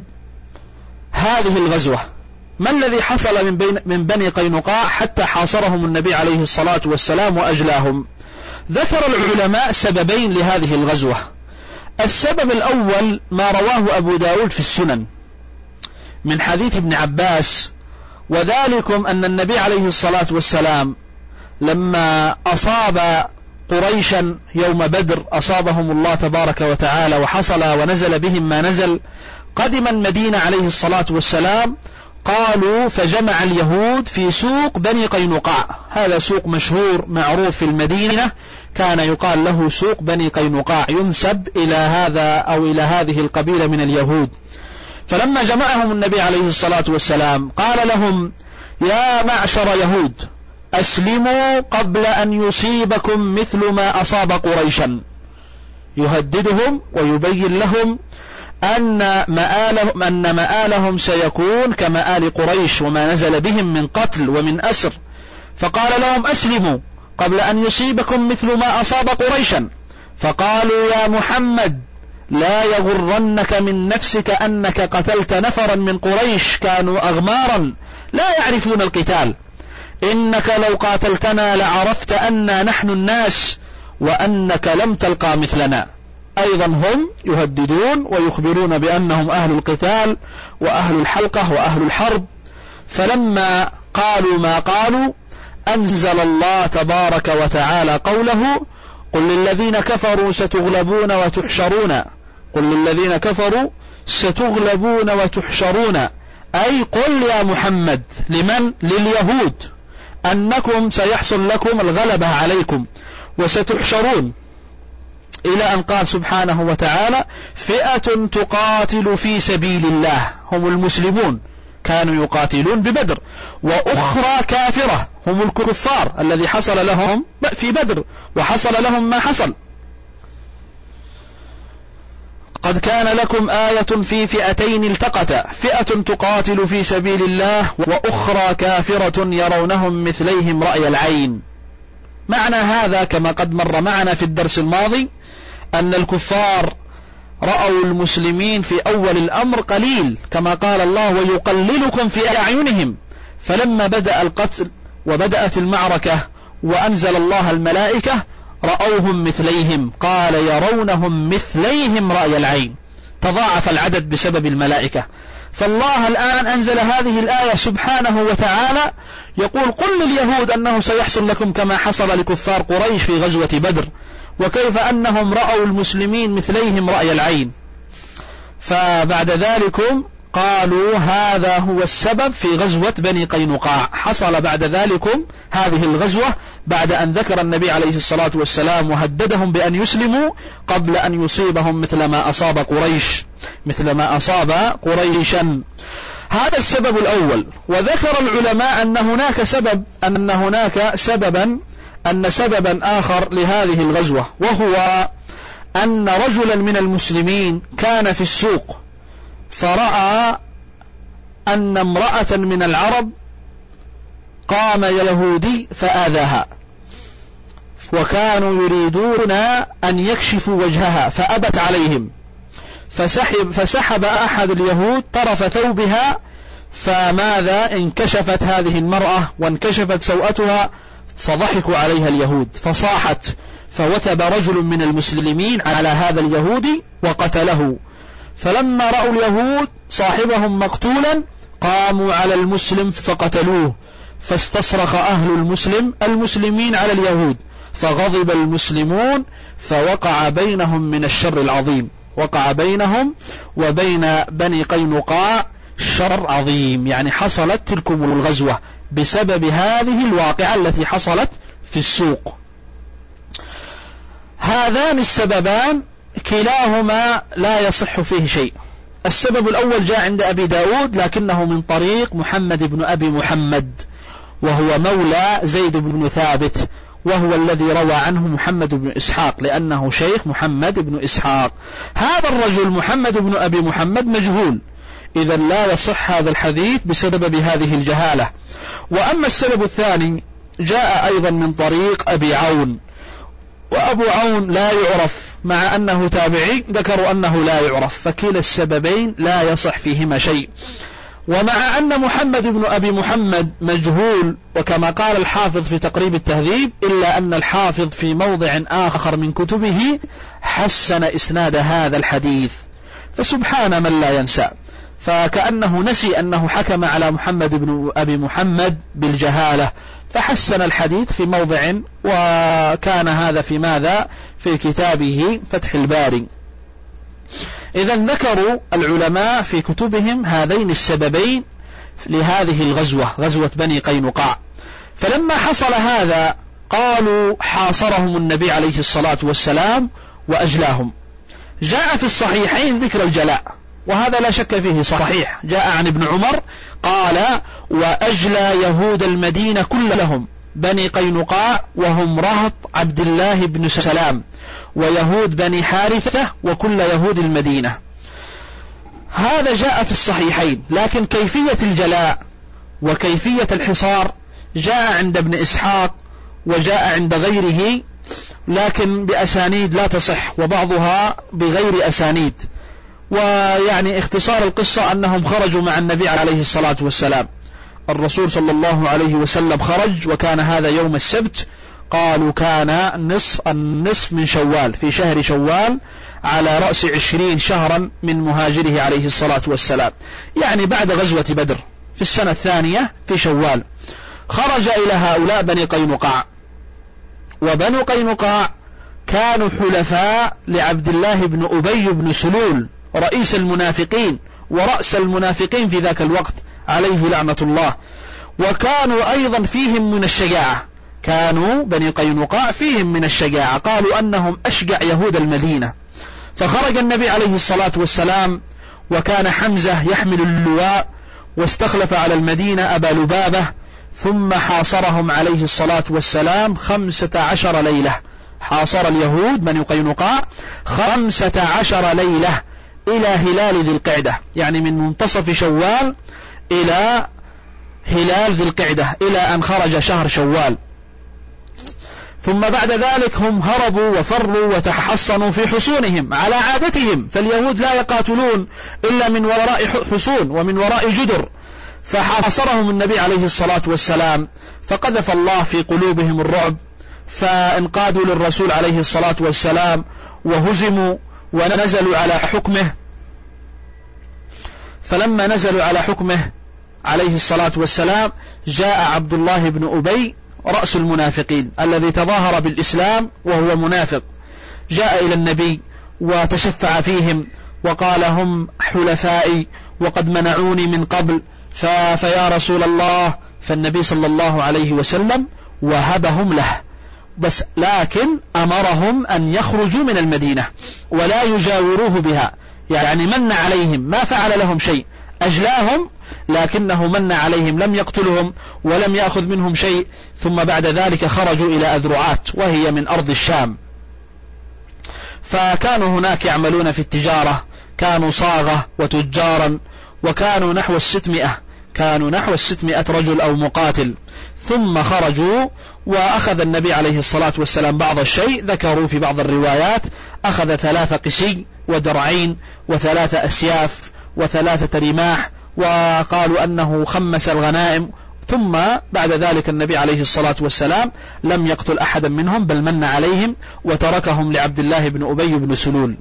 هذه الغزوة؟ ما الذي حصل من بني قينقاع حتى حاصرهم النبي عليه الصلاة والسلام وأجلاهم؟ ذكر العلماء سببين لهذه الغزوة. السبب الأول ما رواه أبو داود في السنن من حديث ابن عباس، وذلكم أن النبي عليه الصلاة والسلام لما أصاب قريشا يوم بدر، أصابهم الله تبارك وتعالى وحصل ونزل بهم ما نزل، قدم المدينة عليه الصلاة والسلام، قالوا فجمع اليهود في سوق بني قينقاع، هذا سوق مشهور معروف في المدينة، كان يقال له سوق بني قينقاع، ينسب إلى هذا أو إلى هذه القبيلة من اليهود. فلما جمعهم النبي عليه الصلاة والسلام قال لهم: يا معشر يهود، أسلموا قبل أن يصيبكم مثل ما أصاب قريشا، يهددهم ويبين لهم أن مآلهم سيكون كمآل قريش وما نزل بهم من قتل ومن أسر. فقال لهم: أسلموا قبل أن يصيبكم مثل ما أصاب قريشا. فقالوا: يا محمد، لا يغرنك من نفسك أنك قتلت نفرا من قريش كانوا أغمارا لا يعرفون القتال، إنك لو قاتلتنا لعرفت أننا نحن الناس وأنك لم تلقى مثلنا. أيضا هم يهددون ويخبرون بأنهم أهل القتال وأهل الحلقة وأهل الحرب. فلما قالوا ما قالوا أنزل الله تبارك وتعالى قوله: قل للذين كفروا ستغلبون وتحشرون. قل للذين كفروا ستغلبون وتحشرون، أي قل يا محمد لمن؟ لليهود، أنكم سيحصل لكم الغلبة عليكم وستحشرون، إلى أن قال سبحانه وتعالى: فئة تقاتل في سبيل الله، هم المسلمون كانوا يقاتلون ببدر، وأخرى كافرة هم الكفار الذي حصل لهم في بدر وحصل لهم ما حصل. قد كان لكم آية في فئتين التقتا، فئة تقاتل في سبيل الله وأخرى كافرة يرونهم مثليهم رأي العين. معنى هذا كما قد مر معنا في الدرس الماضي أن الكفار رأوا المسلمين في أول الأمر قليل، كما قال الله: ويقللكم في أعينهم. فلما بدأ القتل وبدأت المعركة وأنزل الله الملائكة رأوهم مثليهم، قال: يرونهم مثليهم رأي العين، تضاعف العدد بسبب الملائكة. فالله الآن أنزل هذه الآية سبحانه وتعالى يقول: قل لليهود أنه سيحصل لكم كما حصل لكفار قريش في غزوة بدر، وكيف أنهم رأوا المسلمين مثليهم رأي العين. فبعد ذلك قالوا هذا هو السبب في غزوة بني قينقاع. حصل بعد ذلك هذه الغزوة بعد أن ذكر النبي عليه الصلاة والسلام وهددهم بأن يسلموا قبل أن يصيبهم مثل ما أصاب قريشا. هذا السبب الأول. وذكر العلماء أن هناك سببا آخر لهذه الغزوة، وهو أن رجلا من المسلمين كان في السوق فرأى أن امرأة من العرب قام يهودي فآذاها، وكانوا يريدون أن يكشفوا وجهها فأبت عليهم، فسحب أحد اليهود طرف ثوبها، فماذا؟ انكشفت هذه المرأة وانكشفت سوءتها، فضحكوا عليها اليهود فصاحت، فوثب رجل من المسلمين على هذا اليهودي وقتله. فلما رأوا اليهود صاحبهم مقتولا قاموا على المسلم فقتلوه، فاستصرخ أهل المسلمين على اليهود، فغضب المسلمون، فوقع بينهم من الشر العظيم، وقع بينهم وبين بني قينقاع شر عظيم. يعني حصلت تلكم الغزوة بسبب هذه الواقعة التي حصلت في السوق. هذان السببان كلاهما لا يصح فيه شيء. السبب الأول جاء عند أبي داود لكنه من طريق محمد بن أبي محمد، وهو مولى زيد بن ثابت، وهو الذي روى عنه محمد بن إسحاق لأنه شيخ محمد بن إسحاق. هذا الرجل محمد بن أبي محمد مجهول، إذا لا يصح هذا الحديث بسبب هذه الجهالة. وأما السبب الثاني جاء أيضا من طريق أبي عون، وأبو عون لا يعرف، مع أنه تابعي ذكروا أنه لا يعرف، فكلا السببين لا يصح فيهما شيء. ومع أن محمد بن أبي محمد مجهول، وكما قال الحافظ في تقريب التهذيب، إلا أن الحافظ في موضع آخر من كتبه حسن إسناد هذا الحديث، فسبحان من لا ينسى، فكأنه نسي أنه حكم على محمد بن أبي محمد بالجهالة، فحسن الحديث في موضع، وكان هذا في ماذا؟ في كتابه فتح الباري. إذا ذكروا العلماء في كتبهم هذين السببين لهذه الغزوة، غزوة بني قينقاع. فلما حصل هذا قالوا حاصرهم النبي عليه الصلاة والسلام وأجلاهم. جاء في الصحيحين ذكر الجلاء، وهذا لا شك فيه صحيح، جاء عن ابن عمر قال: وأجلى يهود المدينة كلهم بني قينقاع، وهم رهط عبد الله بن سلام، ويهود بني حارثة، وكل يهود المدينة. هذا جاء في الصحيحين، لكن كيفية الجلاء وكيفية الحصار جاء عند ابن إسحاق وجاء عند غيره، لكن بأسانيد لا تصح، وبعضها بغير أسانيد. ويعني اختصار القصة أنهم خرجوا مع النبي عليه الصلاة والسلام، الرسول صلى الله عليه وسلم خرج، وكان هذا يوم السبت، قالوا كان النصف من شوال، في شهر شوال، على رأس 20 شهرا من مهاجره عليه الصلاة والسلام، يعني بعد غزوة بدر في السنة الثانية في شوال. خرج إلى هؤلاء بني قينقاع، وبنو قينقاع كانوا حلفاء لعبد الله بن أبي بن سلول رئيس المنافقين ورأس المنافقين في ذاك الوقت عليه لعنة الله، وكانوا أيضا فيهم من الشجاعة، كانوا بني قينقاع فيهم من الشجاعة، قالوا أنهم أشجع يهود المدينة. فخرج النبي عليه الصلاة والسلام وكان حمزة يحمل اللواء، واستخلف على المدينة أبا لبابة، ثم حاصرهم عليه الصلاة والسلام 15 ليلة. حاصر اليهود بني قينقاع 15 ليلة إلى هلال ذي القعدة، يعني من منتصف شوال إلى هلال ذي القعدة، إلى أن خرج شهر شوال. ثم بعد ذلك هم هربوا وفروا وتحصنوا في حصونهم على عادتهم، فاليهود لا يقاتلون إلا من وراء حصون ومن وراء جدر، فحاصرهم النبي عليه الصلاة والسلام، فقذف الله في قلوبهم الرعب، فانقادوا للرسول عليه الصلاة والسلام وهزموا ونزلوا على حكمه. فلما نزلوا على حكمه عليه الصلاة والسلام جاء عبد الله بن أبي رأس المنافقين الذي تظاهر بالإسلام وهو منافق، جاء إلى النبي وتشفع فيهم وقال هم حلفائي وقد منعوني من قبل، فيا رسول الله. فالنبي صلى الله عليه وسلم وهبهم له، بس لكن أمرهم أن يخرجوا من المدينة ولا يجاوروه بها، يعني من عليهم، ما فعل لهم شيء، أجلاهم لكنه من عليهم، لم يقتلهم ولم يأخذ منهم شيء. ثم بعد ذلك خرجوا إلى أذرعات وهي من أرض الشام، فكانوا هناك يعملون في التجارة، كانوا صاغة وتجارا، وكانوا نحو 600 رجل أو مقاتل. ثم خرجوا وأخذ النبي عليه الصلاة والسلام بعض الشيء، ذكروا في بعض الروايات أخذ 3 قسي ودرعين و3 أسياف و3 رماح، وقالوا أنه خمس الغنائم. ثم بعد ذلك النبي عليه الصلاة والسلام لم يقتل أحدا منهم، بل من عليهم وتركهم لعبد الله بن أبي بن سلول.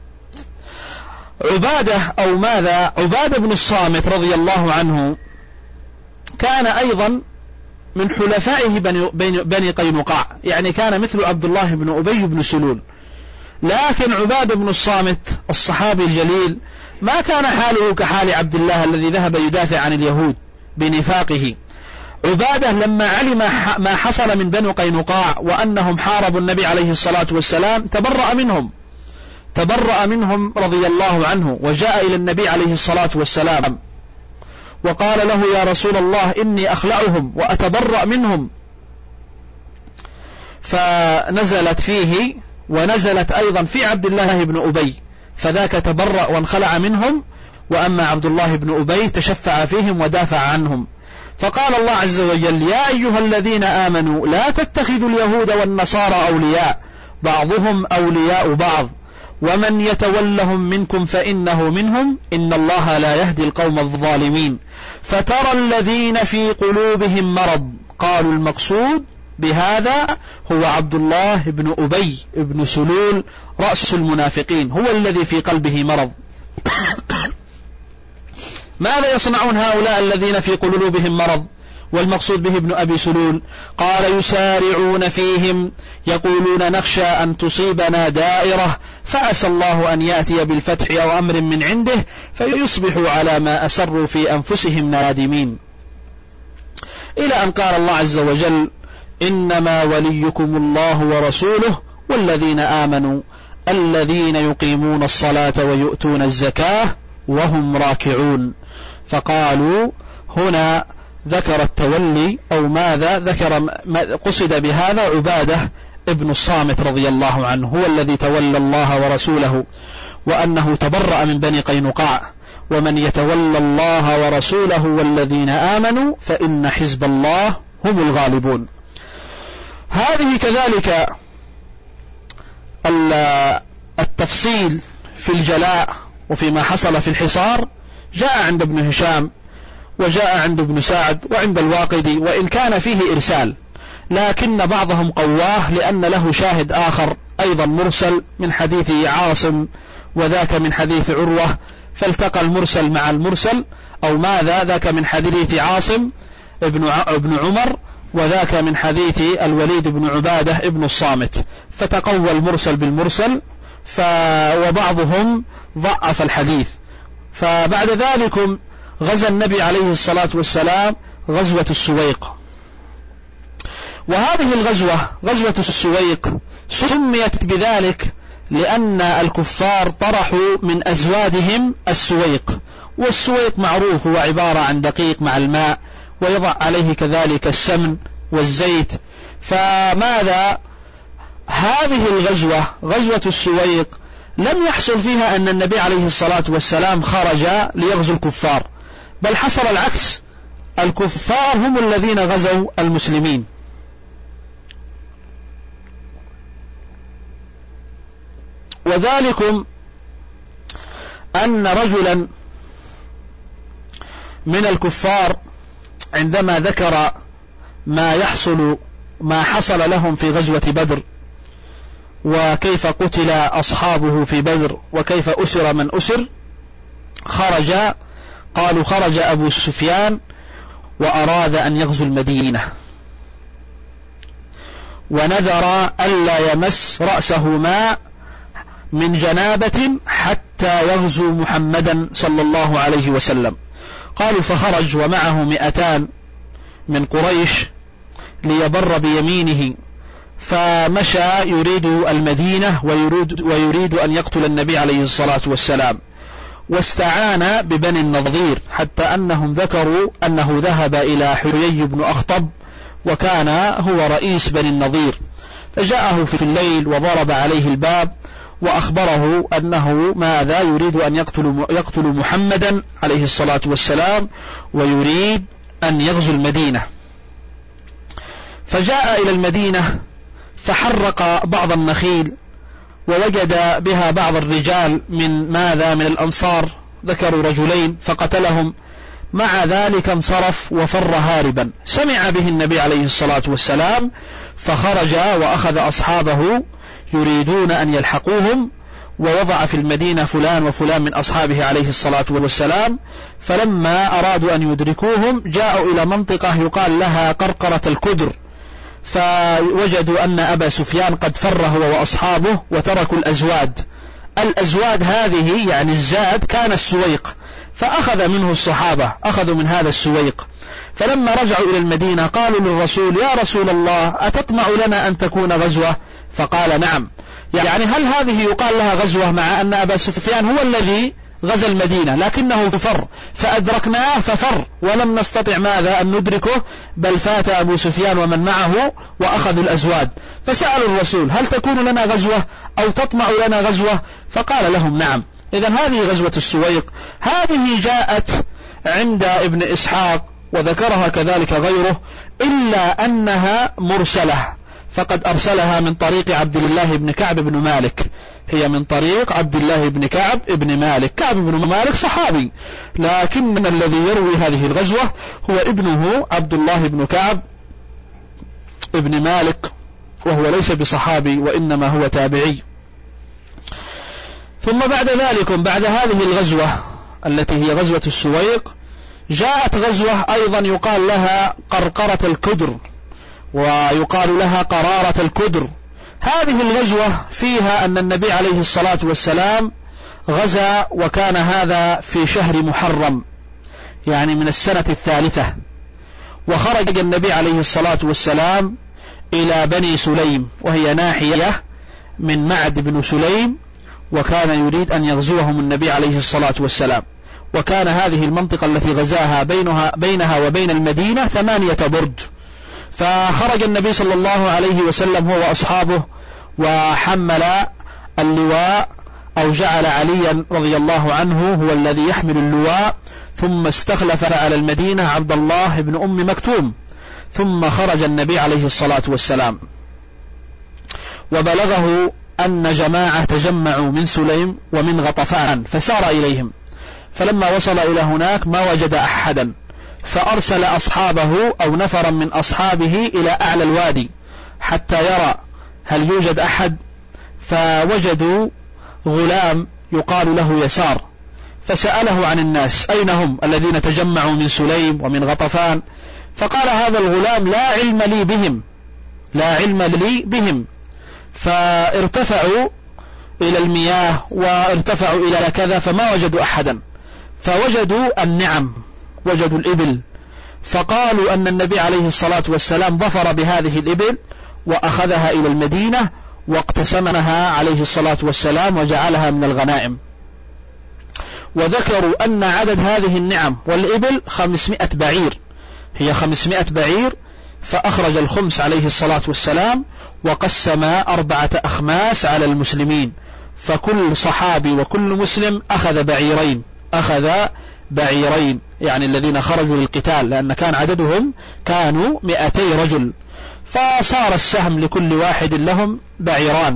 عبادة بن الصامت رضي الله عنه كان أيضا من حلفائه بني قينقاع، يعني كان مثل عبد الله بن أبي بن سلول. لكن عبادة بن الصامت الصحابي الجليل ما كان حاله كحال عبد الله الذي ذهب يدافع عن اليهود بنفاقه. عبادة لما علم ما حصل من بني قينقاع وأنهم حاربوا النبي عليه الصلاة والسلام تبرأ منهم رضي الله عنه، وجاء إلى النبي عليه الصلاة والسلام وقال له يا رسول الله إني أخلعهم وأتبرأ منهم. فنزلت فيه ونزلت أيضا في عبد الله بن أبي، فذاك تبرأ وانخلع منهم، وأما عبد الله بن أبي تشفع فيهم ودافع عنهم. فقال الله عز وجل يا أيها الذين آمنوا لا تتخذوا اليهود والنصارى أولياء بعضهم أولياء بعض ومن يتولهم منكم فإنه منهم إن الله لا يهدي القوم الظالمين. فترى الذين في قلوبهم مرض، قالوا المقصود بهذا هو عبد الله بن أبي بن سلول رأس المنافقين، هو الذي في قلبه مرض. ماذا يصنعون هؤلاء الذين في قلوبهم مرض؟ والمقصود به ابن أبي سلول. قال يسارعون فيهم يقولون نخشى أن تصيبنا دائرة فعسى الله أن يأتي بالفتح أو أمر من عنده فيصبحوا على ما أسروا في أنفسهم نادمين، إلى أن قال الله عز وجل إنما وليكم الله ورسوله والذين آمنوا الذين يقيمون الصلاة ويؤتون الزكاة وهم راكعون. فقالوا هنا ذكر التولي أو ماذا ذكر، قصد بهذا عبادة ابن الصامت رضي الله عنه، هو الذي تولى الله ورسوله، وأنه تبرأ من بني قينقاع، ومن يتولى الله ورسوله والذين آمنوا فإن حزب الله هم الغالبون. هذه كذلك التفصيل في الجلاء وفيما حصل في الحصار جاء عند ابن هشام وجاء عند ابن سعد وعند الواقدي، وإن كان فيه إرسال، لكن بعضهم قواه لأن له شاهد آخر أيضا مرسل من حديث عاصم وذاك من حديث عروة، فالتقى المرسل مع المرسل، أو ماذا ذاك من حديث عاصم ابن عمر وذاك من حديث الوليد بن عبادة ابن الصامت، فتقوى المرسل بالمرسل، وبعضهم ضعف الحديث. فبعد ذلك غزا النبي عليه الصلاة والسلام غزوة السويق، وهذه الغزوة غزوة السويق سميت بذلك لأن الكفار طرحوا من أزوادهم السويق، والسويق معروف هو عبارة عن دقيق مع الماء ويضع عليه كذلك السمن والزيت. فماذا هذه الغزوة غزوة السويق لم يحصل فيها أن النبي عليه الصلاة والسلام خرج ليغزو الكفار، بل حصل العكس، الكفار هم الذين غزوا المسلمين. وذلكم أن رجلا من الكفار عندما ذكر ما حصل لهم في غزوة بدر، وكيف قتل أصحابه في بدر، وكيف أسر من أسر، قالوا خرج أبو سفيان وأراد أن يغزو المدينة، ونذر ألا يمس رأسه ماء من جنابة حتى يغزو محمدا صلى الله عليه وسلم. قالوا فخرج ومعه 200 من قريش ليبر بيمينه، فمشى يريد المدينة ويريد أن يقتل النبي عليه الصلاة والسلام، واستعان ببني النضير، حتى أنهم ذكروا أنه ذهب إلى حيي بن أخطب وكان هو رئيس بني النضير، فجاءه في الليل وضرب عليه الباب وأخبره أنه ماذا يريد أن يقتل محمدا عليه الصلاة والسلام ويريد أن يغزو المدينة. فجاء إلى المدينة فحرق بعض النخيل ووجد بها بعض الرجال من الأنصار، ذكروا رجلين فقتلهم، مع ذلك انصرف وفر هاربا. سمع به النبي عليه الصلاة والسلام فخرج وأخذ أصحابه يريدون أن يلحقوهم، ووضع في المدينة فلان وفلان من أصحابه عليه الصلاة والسلام. فلما أرادوا أن يدركوهم جاءوا إلى منطقة يقال لها قرقرة الكدر، فوجدوا أن أبا سفيان قد فر هو وأصحابه وتركوا الأزواد هذه يعني الزاد كان السويق، فأخذ منه الصحابة، أخذوا من هذا السويق. فلما رجعوا إلى المدينة قالوا للرسول يا رسول الله أتطمع لنا أن تكون غزوة؟ فقال نعم. يعني هل هذه يقال لها غزوة مع أن أبا سفيان هو الذي غزا المدينة لكنه فر، فأدركناه ففر ولم نستطع أن ندركه، بل فات أبو سفيان ومن معه وأخذوا الأزواد. فسألوا الرسول هل تكون لنا غزوة أو تطمع لنا غزوة؟ فقال لهم نعم. إذن هذه غزوة السويق، هذه جاءت عند ابن إسحاق وذكرها كذلك غيره، إلا أنها مرسلة، فقد أرسلها من طريق عبد الله بن كعب بن مالك، هي من طريق عبد الله بن كعب بن مالك. كعب بن مالك صحابي، لكن الذي يروي هذه الغزوة هو ابنه عبد الله بن كعب بن مالك، وهو ليس بصحابي وإنما هو تابعي. ثم بعد ذلك بعد هذه الغزوة التي هي غزوة السويق جاءت غزوة أيضا يقال لها قرقرة الكدر، ويقال لها قرارة الكدر. هذه الغزوة فيها أن النبي عليه الصلاة والسلام غزا، وكان هذا في شهر محرم يعني من السنة 3، وخرج النبي عليه الصلاة والسلام إلى بني سليم، وهي ناحية من معد بن سليم، وكان يريد أن يغزوهم النبي عليه الصلاة والسلام. وكان هذه المنطقة التي غزاها بينها وبين المدينة 8 برد. فخرج النبي صلى الله عليه وسلم هو وأصحابه وحمل اللواء، أو جعل عليا رضي الله عنه هو الذي يحمل اللواء، ثم استخلف على المدينة عبد الله بن أم مكتوم. ثم خرج النبي عليه الصلاة والسلام، وبلغه أن جماعة تجمعوا من سليم ومن غطفان، فسار إليهم. فلما وصل إلى هناك ما وجد أحدا، فأرسل أصحابه أو نفرا من أصحابه إلى أعلى الوادي حتى يرى هل يوجد أحد، فوجدوا غلام يقال له يسار، فسأله عن الناس أين هم الذين تجمعوا من سليم ومن غطفان، فقال هذا الغلام لا علم لي بهم. فارتفعوا إلى المياه وارتفعوا إلى كذا فما وجدوا أحدا، فوجدوا النعم، وجدوا الإبل، فقالوا أن النبي عليه الصلاة والسلام ظفر بهذه الإبل وأخذها إلى المدينة واقتسمها عليه الصلاة والسلام وجعلها من الغنائم. وذكروا أن عدد هذه النعم والإبل 500 بعير، هي 500 بعير، فأخرج الخمس عليه الصلاة والسلام وقسم 4 أخماس على المسلمين، فكل صحابي وكل مسلم أخذ بعيرين يعني الذين خرجوا للقتال، لأن كان عددهم كانوا 200 رجل، فصار السهم لكل واحد لهم بعيران.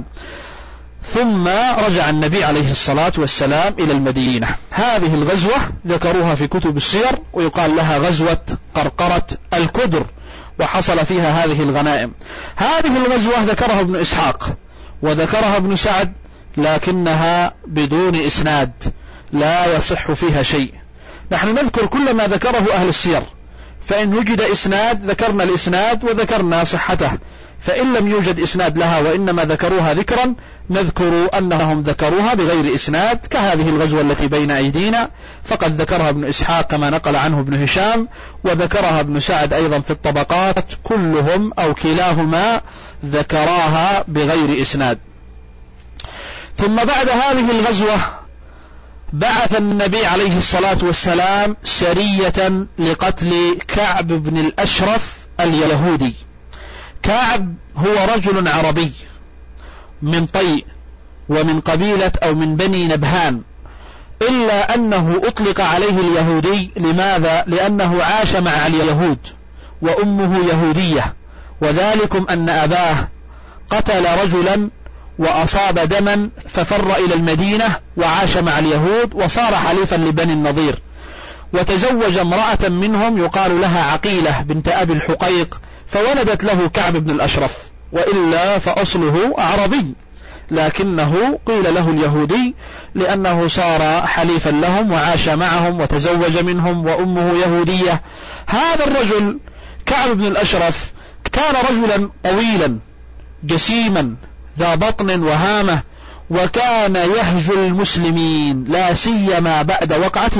ثم رجع النبي عليه الصلاة والسلام إلى المدينة. هذه الغزوة ذكروها في كتب السير ويقال لها غزوة قرقرة الكدر، وحصل فيها هذه الغنائم. هذه الغزوة ذكرها ابن إسحاق وذكرها ابن سعد، لكنها بدون إسناد لا يصح فيها شيء. نحن نذكر كل ما ذكره أهل السير، فإن وجد إسناد ذكرنا الإسناد وذكرنا صحته، فإن لم يوجد إسناد لها وإنما ذكروها ذكرا نذكر أنهم ذكروها بغير إسناد، كهذه الغزوة التي بين أيدينا فقد ذكرها ابن إسحاق كما نقل عنه ابن هشام، وذكرها ابن سعد أيضا في الطبقات، كلهم أو كلاهما ذكراها بغير إسناد. ثم بعد هذه الغزوة بعث النبي عليه الصلاة والسلام سرية لقتل كعب بن الأشرف اليهودي. كعب هو رجل عربي من طي ومن قبيلة أو من بني نبهان، إلا أنه أطلق عليه اليهودي. لماذا؟ لأنه عاش مع اليهود وأمه يهودية، وذلكم أن أباه قتل رجلا وأصاب دما ففر إلى المدينة وعاش مع اليهود وصار حليفا لبني النضير، وتزوج امرأة منهم يقال لها عقيلة بنت أبي الحقيق، فولدت له كعب بن الأشرف، وإلا فأصله عربي، لكنه قيل له اليهودي لأنه صار حليفا لهم وعاش معهم وتزوج منهم وأمه يهودية. هذا الرجل كعب بن الأشرف كان رجلا طويلا جسيما ذا بطن وهامة، وكان يهجو المسلمين لا سيما بعد وقعة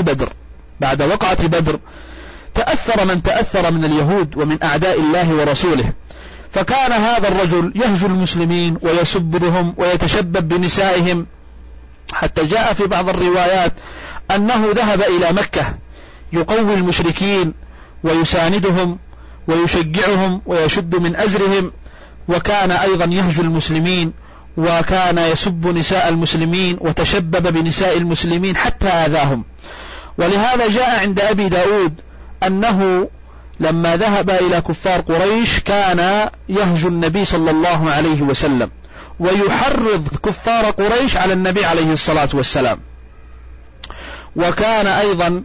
بدر. تأثر من تأثر من اليهود ومن أعداء الله ورسوله، فكان هذا الرجل يهجو المسلمين ويسبهم ويتشبب بنسائهم، حتى جاء في بعض الروايات أنه ذهب إلى مكة يقوي المشركين ويساندهم ويشجعهم ويشد من أزرهم، وكان أيضا يهجو المسلمين وكان يسب نساء المسلمين وتشبب بنساء المسلمين حتى آذاهم. ولهذا جاء عند أبي داود أنه لما ذهب إلى كفار قريش كان يهجو النبي صلى الله عليه وسلم ويحرض كفار قريش على النبي عليه الصلاة والسلام، وكان أيضا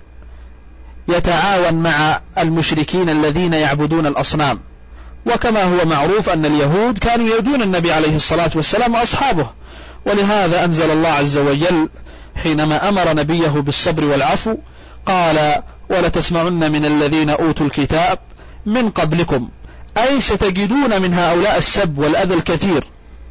يتعاون مع المشركين الذين يعبدون الأصنام. وكما هو معروف أن اليهود كانوا يؤذون النبي عليه الصلاة والسلام وأصحابه، ولهذا أنزل الله عز وجل حينما أمر نبيه بالصبر والعفو قال: ولتسمعن من الذين أوتوا الكتاب من قبلكم، أي ستجدون من هؤلاء السب والأذى الكثير.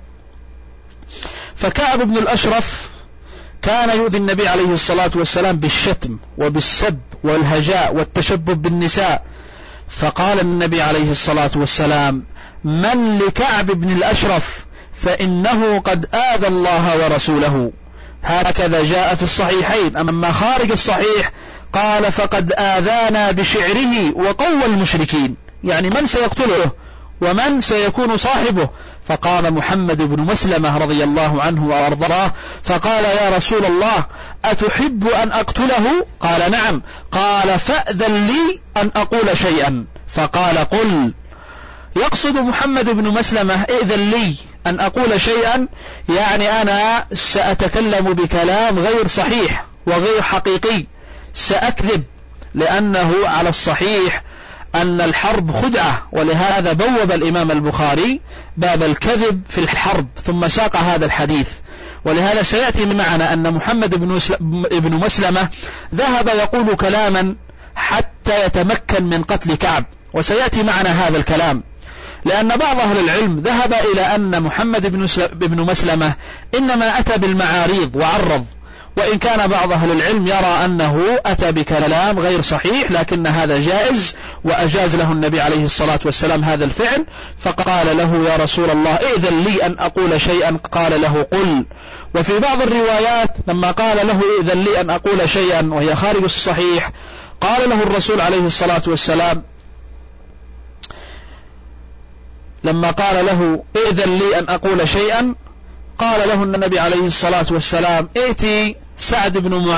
فكعب بن الأشرف كان يؤذي النبي عليه الصلاة والسلام بالشتم وبالسب والهجاء والتشبب بالنساء، فقال النبي عليه الصلاة والسلام: من لكعب بن الأشرف فإنه قد آذى الله ورسوله. هكذا جاء في الصحيحين. أما خارج الصحيح قال: فقد آذانا بشعره وقوى المشركين، يعني من سيقتله ومن سيكون صاحبه. فقام محمد بن مسلمة رضي الله عنه وأرضاه فقال: يا رسول الله أتحب أن أقتله؟ قال: نعم. قال: فأذن لي أن أقول شيئا. فقال: قل. يقصد محمد بن مسلمة: إذن لي أن أقول شيئا، يعني أنا سأتكلم بكلام غير صحيح وغير حقيقي، سأكذب لأنه على الصحيح أن الحرب خدعة، ولهذا بوب الإمام البخاري باب الكذب في الحرب ثم ساق هذا الحديث. ولهذا سيأتي معنا أن محمد بن مسلمة ذهب يقول كلاما حتى يتمكن من قتل كعب، وسيأتي معنا هذا الكلام، لأن بعض أهل العلم ذهب إلى أن محمد بن مسلمة إنما أتى بالمعاريض وعرض، وإن كان بعض أهل العلم يرى أنه أتى بكلام غير صحيح، لكن هذا جائز، وأجاز له النبي عليه الصلاة والسلام هذا الفعل، فقال له يا رسول الله ائذن لي أن أقول شيئا، قال له قل. وفي بعض الروايات لما قال له ائذن لي أن أقول شيئا وهي خارج الصحيح، قال له الرسول عليه الصلاة والسلام لما قال له ائذن لي أن أقول شيئا، قال له النبي عليه الصلاة والسلام ائتي سعد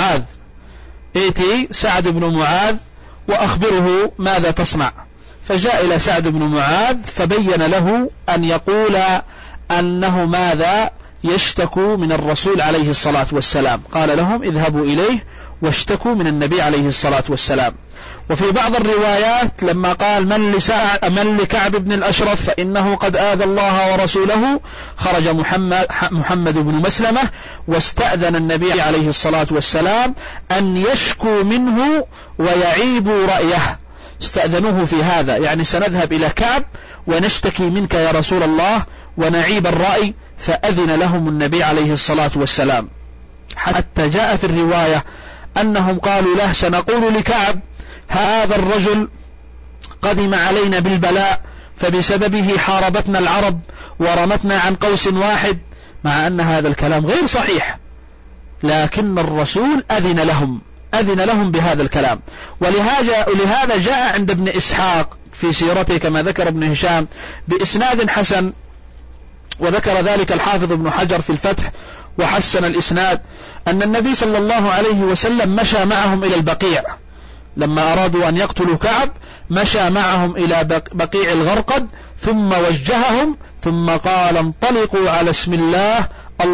بن معاذ وأخبره ماذا تصنع. فجاء إلى سعد بن معاذ فبين له أن يقول أنه ماذا يشتكو من الرسول عليه الصلاة والسلام. قال لهم اذهبوا إليه واشتكوا من النبي عليه الصلاة والسلام. وفي بعض الروايات لما قال من لكعب بن الأشرف فإنه قد آذى الله ورسوله، خرج محمد بن مسلمة واستأذن النبي عليه الصلاة والسلام أن يشكو منه ويعيبوا رأيه. استأذنوه في هذا، يعني سنذهب إلى كعب ونشتكي منك يا رسول الله ونعيب الرأي، فأذن لهم النبي عليه الصلاة والسلام. حتى جاء في الرواية أنهم قالوا له سنقول لكعب هذا الرجل قدم علينا بالبلاء فبسببه حاربتنا العرب ورمتنا عن قوس واحد، مع أن هذا الكلام غير صحيح، لكن الرسول أذن لهم بهذا الكلام. ولهذا جاء عند ابن إسحاق في سيرته كما ذكر ابن هشام بإسناد حسن، وذكر ذلك الحافظ ابن حجر في الفتح وحسن الإسناد، أن النبي صلى الله عليه وسلم مشى معهم إلى البقيع لما أرادوا أن يقتلوا كعب، مشى معهم إلى بقيع الغرقد ثم وجههم ثم قال انطلقوا على اسم الله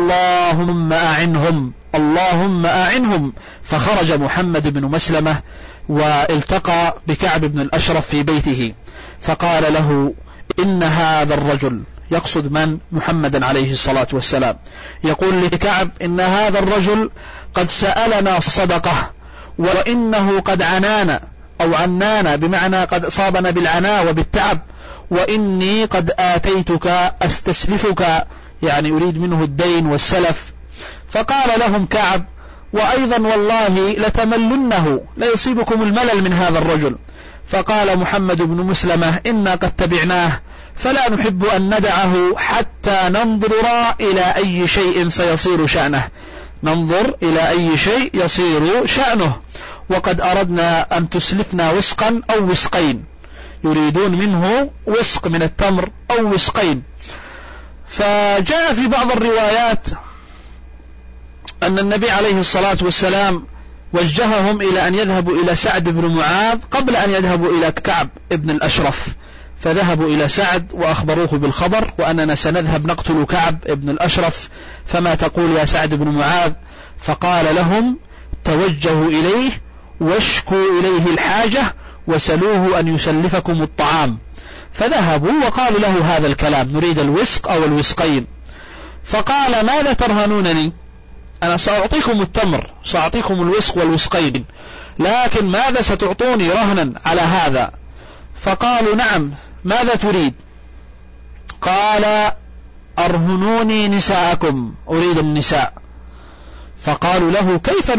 اللهم أعنهم. فخرج محمد بن مسلمة والتقى بكعب بن الأشرف في بيته، فقال له إن هذا الرجل، يقصد من؟ محمدا عليه الصلاة والسلام، يقول لكعب إن هذا الرجل قد سألنا صدقة، وإنه قد عنانا بمعنى قد أصابنا بالعناء وبالتعب، وإني قد آتيتك أستسلفك، يعني يريد منه الدين والسلف. فقال لهم كعب وأيضا والله لتملنه، لا يصيبكم الملل من هذا الرجل. فقال محمد بن مسلمة إنا قد تبعناه فلا نحب أن ندعه حتى ننظر إلى أي شيء سيصير شأنه، ننظر إلى أي شيء يصير شأنه، وقد أردنا أن تسلفنا وسقا أو وسقين، يريدون منه وسق من التمر أو وسقين. فجاء في بعض الروايات أن النبي عليه الصلاة والسلام وجههم إلى أن يذهبوا إلى سعد بن معاذ قبل أن يذهبوا إلى كعب ابن الأشرف، فذهبوا إلى سعد وأخبروه بالخبر وأننا سنذهب نقتل كعب ابن الأشرف، فما تقول يا سعد بن معاذ؟ فقال لهم توجهوا إليه واشكوا إليه الحاجة وسلوه أن يسلفكم الطعام. فذهبوا وقالوا له هذا الكلام، نريد الوسق أو الوسقين. فقال ماذا ترهنونني؟ أنا سأعطيكم التمر، سأعطيكم الوسق والوسقين، لكن ماذا ستعطوني رهنا على هذا؟ فقالوا نعم، ماذا تريد؟ قال أرهنوني نساءكم، أريد النساء. فقالوا له كيف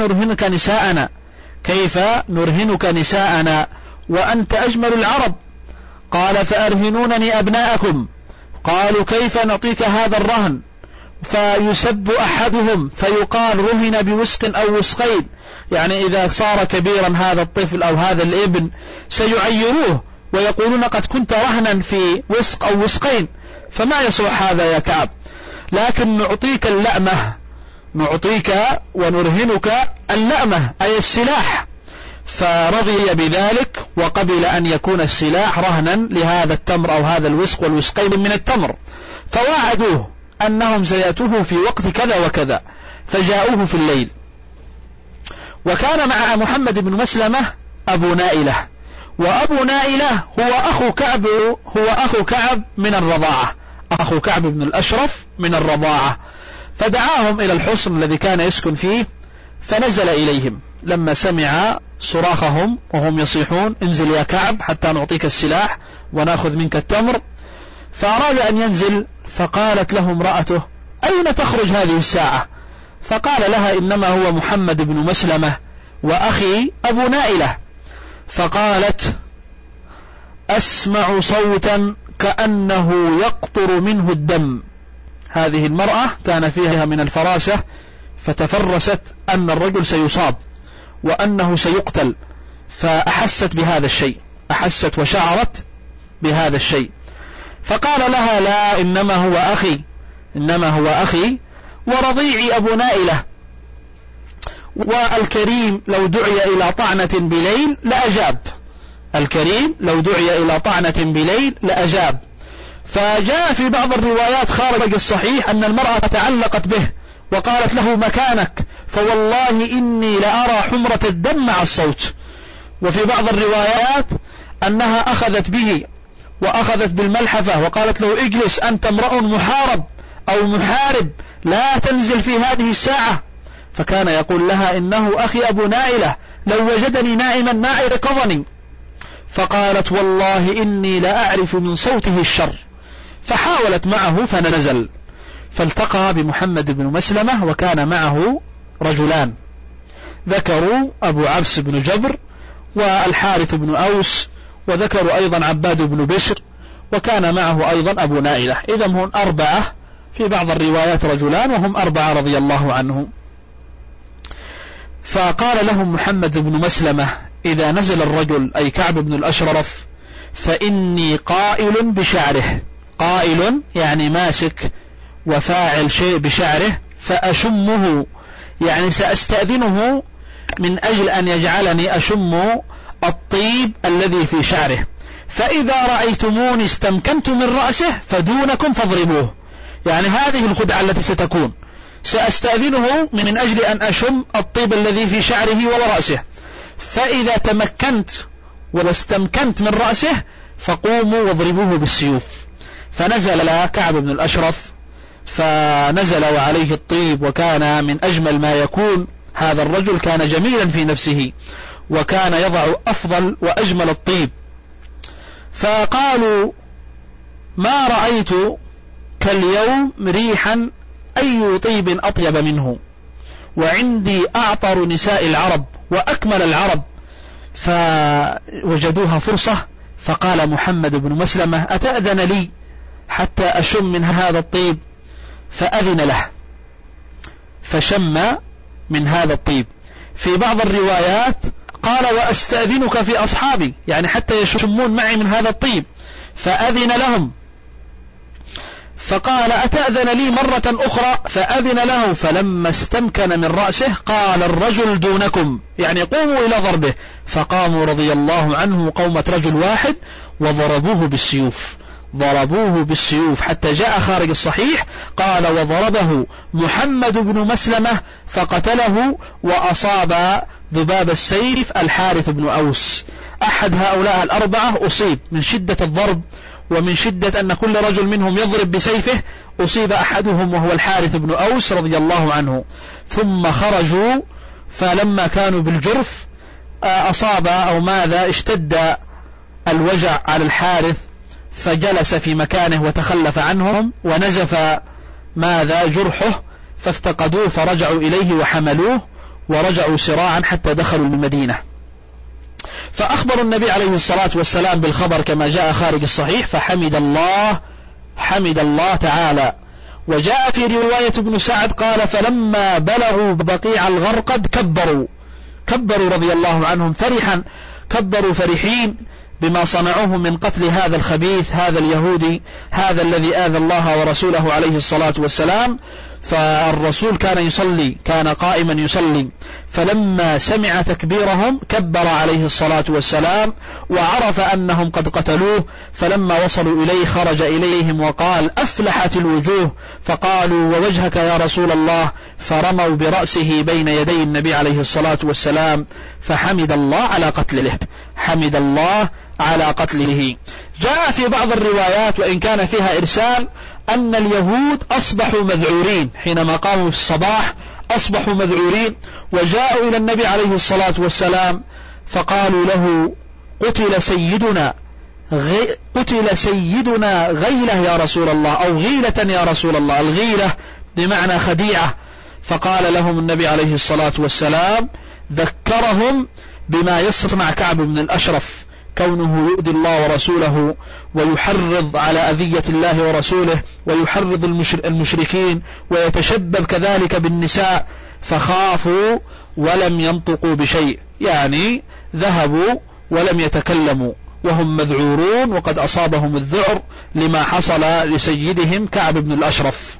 نرهنك نساءنا وأنت أجمل العرب؟ قال فأرهنونني أبناءكم. قالوا كيف نعطيك هذا الرهن؟ فيسب أحدهم فيقال رهن بوسق أو وسقين، يعني إذا صار كبيرا هذا الطفل أو هذا الابن سيعيروه ويقولون قد كنت رهنا في وسق أو وسقين، فما يصلح هذا يا كعب، لكن نعطيك اللأمة، نعطيك ونرهنك اللأمة أي السلاح. فرضي بذلك وقبل أن يكون السلاح رهنا لهذا التمر أو هذا الوسق والوسقين من التمر. فواعدوه أنهم سيأتوه في وقت كذا وكذا، فجاءوه في الليل. وكان مع محمد بن مسلمة أبو نائلة، وأبو نائلة هو أخو كعب من الرضاعة، أخو كعب بن الأشرف من الرضاعة. فدعاهم إلى الحصن الذي كان يسكن فيه، فنزل إليهم لما سمع صراخهم وهم يصيحون: انزل يا كعب حتى نعطيك السلاح ونأخذ منك التمر. فأراد أن ينزل، فقالت له امرأته: أين تخرج هذه الساعة؟ فقال لها: إنما هو محمد بن مسلمة وأخي أبو نائلة. فقالت: أسمع صوتا كأنه يقطر منه الدم. هذه المرأة كان فيها من الفراسة، فتفرست أن الرجل سيصاب وأنه سيقتل، فأحست بهذا الشيء، أحست وشعرت بهذا الشيء. فقال لها: لا، إنما هو أخي ورضيعي أبو نائلة، والكريم لو دعي إلى طعنة بليل لأجاب، الكريم لو دعي إلى طعنة بليل لأجاب. فجاء في بعض الروايات خارج الصحيح أن المرأة تعلقت به وقالت له: مكانك، فوالله إني لأرى حمرة الدم مع الصوت. وفي بعض الروايات أنها أخذت به وأخذت بالملحفة وقالت له: اجلس، أنت امرأ محارب أو محارب، لا تنزل في هذه الساعة. فكان يقول لها: إنه أخي أبو نائلة، لو وجدني نائما ما أيقظني. فقالت: والله إني لأعرف من صوته الشر. فحاولت معه فنزل، فالتقى بمحمد بن مسلمة وكان معه رجلان ذكروا أبو عبس بن جبر والحارث بن أوس، وذكروا أيضا عباد بن بشر، وكان معه أيضا أبو نائلة. إذا هم 4، في بعض الروايات رجلان وهم 4 رضي الله عنهم. فقال لهم محمد بن مسلمة: إذا نزل الرجل أي كعب بن الأشرف فإني قائل بشعره، قائل يعني ماسك وفاعل شيء بشعره، فأشمه يعني سأستأذنه من أجل أن يجعلني أشم الطيب الذي في شعره، فإذا رأيتموني استمكنت من رأسه فدونكم فاضربوه. يعني هذه الخدعة التي ستكون، سأستأذنه من أجل أن أشم الطيب الذي في شعره ورأسه، فإذا تمكنت واستمكنت من رأسه فقوموا واضربوه بالسيوف. فنزل كعب بن الأشرف، فنزل وعليه الطيب، وكان من أجمل ما يكون. هذا الرجل كان جميلا في نفسه، وكان يضع أفضل وأجمل الطيب. فقالوا: ما رأيت كاليوم ريحا أي طيب أطيب منه، وعندي أعطر نساء العرب وأكمل العرب. فوجدوها فرصة، فقال محمد بن مسلمة: أتأذن لي حتى أشم من هذا الطيب؟ فأذن له، فشم من هذا الطيب. في بعض الروايات قال: وأستأذنك في أصحابي، يعني حتى يشمون معي من هذا الطيب. فأذن لهم، فقال: أتأذن لي مرة أخرى؟ فأذن له. فلما استمكن من رأسه قال: الرجل دونكم، يعني قوموا إلى ضربه. فقاموا رضي الله عنه قومة رجل واحد وضربوه بالسيوف، ضربوه بالسيوف حتى جاء خارج الصحيح قال: وضربه محمد بن مسلمة فقتله، وأصاب ذباب السيف الحارث بن أوس. أحد هؤلاء 4 أصيب من شدة الضرب ومن شدة أن كل رجل منهم يضرب بسيفه، أصيب أحدهم وهو الحارث بن أوس رضي الله عنه. ثم خرجوا، فلما كانوا بالجرف أصاب أو ماذا اشتد الوجع على الحارث، فجلس في مكانه وتخلف عنهم، ونزف ماذا جرحه، فافتقدوه فرجعوا إليه وحملوه ورجعوا سراعا حتى دخلوا المدينة. فأخبر النبي عليه الصلاة والسلام بالخبر كما جاء خارج الصحيح، فحمد الله تعالى. وجاء في رواية ابن سعد قال: فلما بلغوا بقيع الغرقد كبروا رضي الله عنهم فرحا، كبروا فرحين بما صنعوه من قتل هذا الخبيث، هذا اليهودي، هذا الذي آذى الله ورسوله عليه الصلاة والسلام. فالرسول كان يصلي، كان قائما يصلي، فلما سمع تكبيرهم كبر عليه الصلاة والسلام وعرف أنهم قد قتلوه، فلما وصلوا إليه خرج إليهم وقال: أفلحت الوجوه، فقالوا: ووجهك يا رسول الله، فرموا برأسه بين يدي النبي عليه الصلاة والسلام فحمد الله على قتله، حمد الله على قتله. جاء في بعض الروايات وإن كان فيها إرسال أن اليهود أصبحوا مذعورين، حينما قاموا في الصباح أصبحوا مذعورين وجاءوا إلى النبي عليه الصلاة والسلام فقالوا له: قتل سيدنا غيلة يا رسول الله، أو غيلة يا رسول الله، الغيلة بمعنى خديعة. فقال لهم النبي عليه الصلاة والسلام، ذكرهم بما يصنع كعب بن الأشرف، كونه يؤذي الله ورسوله ويحرض على أذية الله ورسوله ويحرض المشركين ويتشبب كذلك بالنساء، فخافوا ولم ينطقوا بشيء، يعني ذهبوا ولم يتكلموا وهم مذعورون وقد أصابهم الذعر لما حصل لسيدهم كعب بن الأشرف.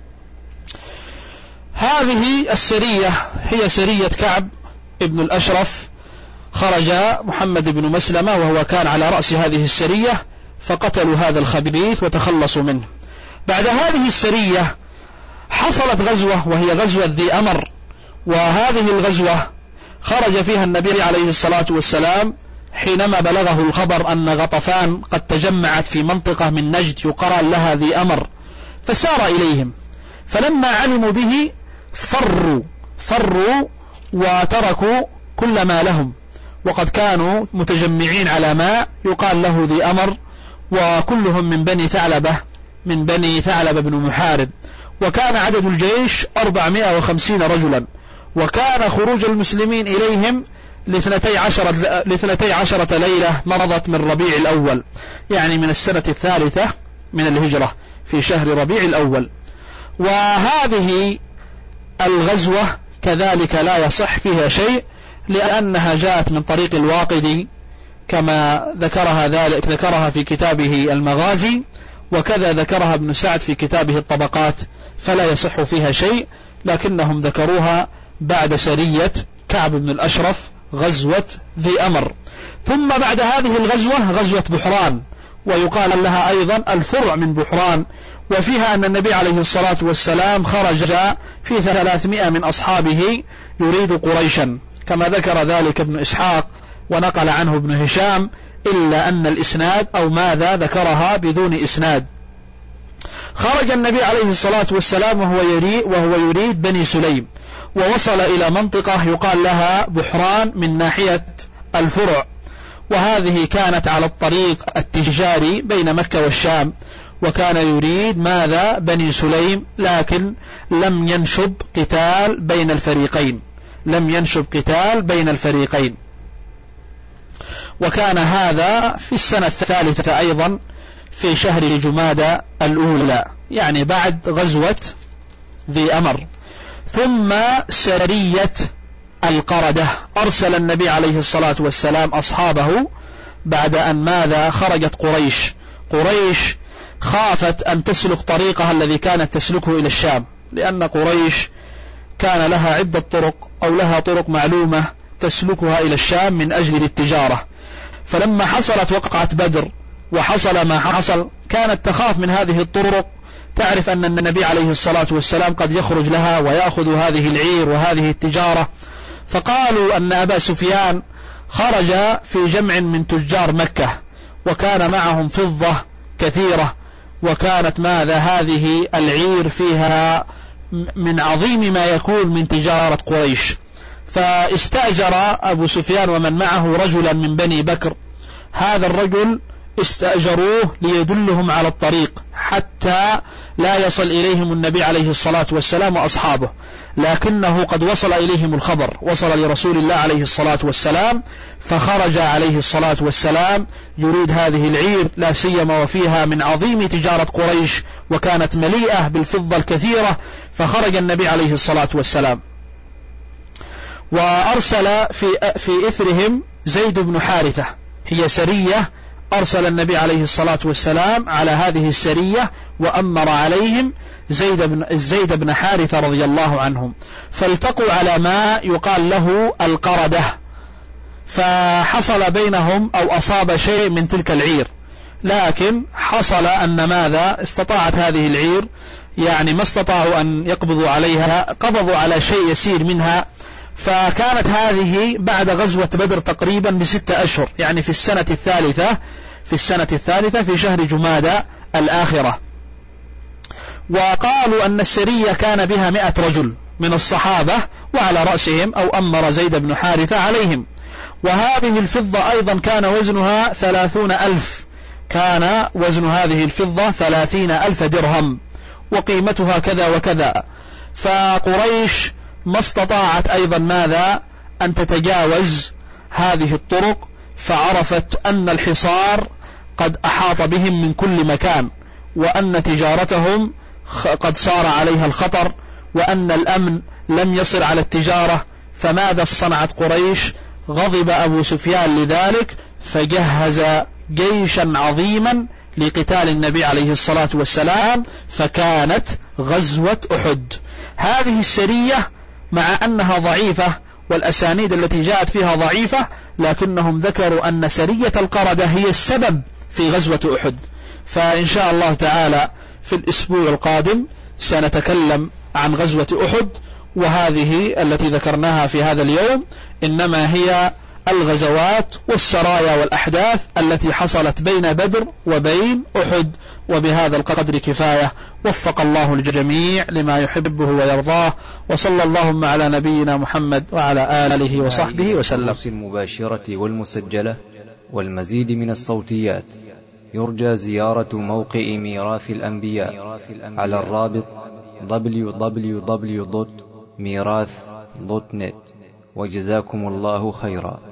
هذه السرية هي سرية كعب بن الأشرف. خرج محمد بن مسلمة وهو كان على رأس هذه السرية، فقتلوا هذا الخبيث وتخلصوا منه. بعد هذه السرية حصلت غزوة وهي غزوة ذي أمر، وهذه الغزوة خرج فيها النبي عليه الصلاة والسلام حينما بلغه الخبر أن غطفان قد تجمعت في منطقة من نجد يقال لها ذي أمر، فسار إليهم، فلما علموا به فروا وتركوا كل ما لهم، وقد كانوا متجمعين على ماء يقال له ذي أمر، وكلهم من بني ثعلبة بن محارب، وكان عدد الجيش 450 رجلا، وكان خروج المسلمين إليهم ل12 ليلة مضت من ربيع الأول، يعني من السنة 3 من الهجرة في شهر ربيع الأول. وهذه الغزوة كذلك لا يصح فيها شيء، لأنها جاءت من طريق الواقدي كما ذكرها في كتابه المغازي، وكذا ذكرها ابن سعد في كتابه الطبقات، فلا يصح فيها شيء، لكنهم ذكروها بعد سرية كعب بن الأشرف غزوة ذي أمر. ثم بعد هذه الغزوة غزوة بحران، ويقال لها أيضا الفرع من بحران، وفيها أن النبي عليه الصلاة والسلام خرج في 300 من أصحابه يريد قريشا، كما ذكر ذلك ابن إسحاق ونقل عنه ابن هشام، إلا أن الإسناد أو ماذا ذكرها بدون إسناد. خرج النبي عليه الصلاة والسلام وهو يريد بني سليم، ووصل إلى منطقة يقال لها بحران من ناحية الفرع، وهذه كانت على الطريق التجاري بين مكة والشام، وكان يريد ماذا بني سليم، لكن لم ينشب قتال بين الفريقين، وكان هذا في السنة 3 أيضا في شهر جمادى الأولى، يعني بعد غزوة ذي أمر. ثم سرية القردة، أرسل النبي عليه الصلاة والسلام أصحابه بعد أن ماذا خرجت قريش خافت أن تسلك طريقها الذي كانت تسلكه إلى الشام، لأن قريش كان لها عدة طرق أو لها طرق معلومة تسلكها إلى الشام من أجل التجارة. فلما حصلت وقعة بدر وحصل ما حصل كانت تخاف من هذه الطرق، تعرف أن النبي عليه الصلاة والسلام قد يخرج لها ويأخذ هذه العير وهذه التجارة. فقالوا أن أبا سفيان خرج في جمع من تجار مكة، وكان معهم فضة كثيرة، وكانت ماذا هذه العير فيها من عظيم ما يكون من تجارة قريش. فاستأجر أبو سفيان ومن معه رجلا من بني بكر، هذا الرجل استأجروه ليدلهم على الطريق حتى لا يصل إليهم النبي عليه الصلاة والسلام وأصحابه، لكنه قد وصل إليهم الخبر، وصل لرسول الله عليه الصلاة والسلام، فخرج عليه الصلاة والسلام يريد هذه العير، لا سيما وفيها من عظيم تجارة قريش وكانت مليئة بالفضة الكثيرة، فخرج النبي عليه الصلاة والسلام وأرسل في إثرهم زيد بن حارثة. هي سرية أرسل النبي عليه الصلاة والسلام على هذه السرية وأمر عليهم زيد بن حارثة رضي الله عنهم، فالتقوا على ما يقال له القردة، فحصل بينهم أو أصاب شيء من تلك العير، لكن حصل أن ماذا استطاعت هذه العير يعني ما استطاعوا أن يقبضوا عليها، قبضوا على شيء يسير منها، فكانت هذه بعد غزوة بدر تقريبا ب6 أشهر، يعني في السنة الثالثة في شهر جمادى الآخرة. وقالوا أن السرية كان بها 100 رجل من الصحابة وعلى رأسهم أو أمر زيد بن حارثة عليهم. وهذه الفضة أيضا كان وزنها 30,000، كان وزن هذه الفضة 30,000 درهم، وقيمتها كذا وكذا. فقريش ما استطاعت أيضا ماذا أن تتجاوز هذه الطرق، فعرفت أن الحصار قد أحاط بهم من كل مكان، وأن تجارتهم قد صار عليها الخطر، وأن الأمن لم يصل على التجارة. فماذا صنعت قريش؟ غضب أبو سفيان لذلك، فجهز جيشا عظيما لقتال النبي عليه الصلاة والسلام، فكانت غزوة أحد. هذه السرية مع أنها ضعيفة والأسانيد التي جاءت فيها ضعيفة، لكنهم ذكروا أن سرية القردة هي السبب في غزوة أحد. فإن شاء الله تعالى في الأسبوع القادم سنتكلم عن غزوة أحد، وهذه التي ذكرناها في هذا اليوم إنما هي الغزوات والسرايا والأحداث التي حصلت بين بدر وبين أحد. وبهذا القدر كفاية، وفق الله الجميع لما يحبه ويرضاه، وصلى اللهم على نبينا محمد وعلى آله وصحبه وسلم. المباشرة والمسجلة والمزيد من الصوتيات يرجى زيارة موقع ميراث الأنبياء على الرابط www.mirath.net. وجزاكم الله خيرا.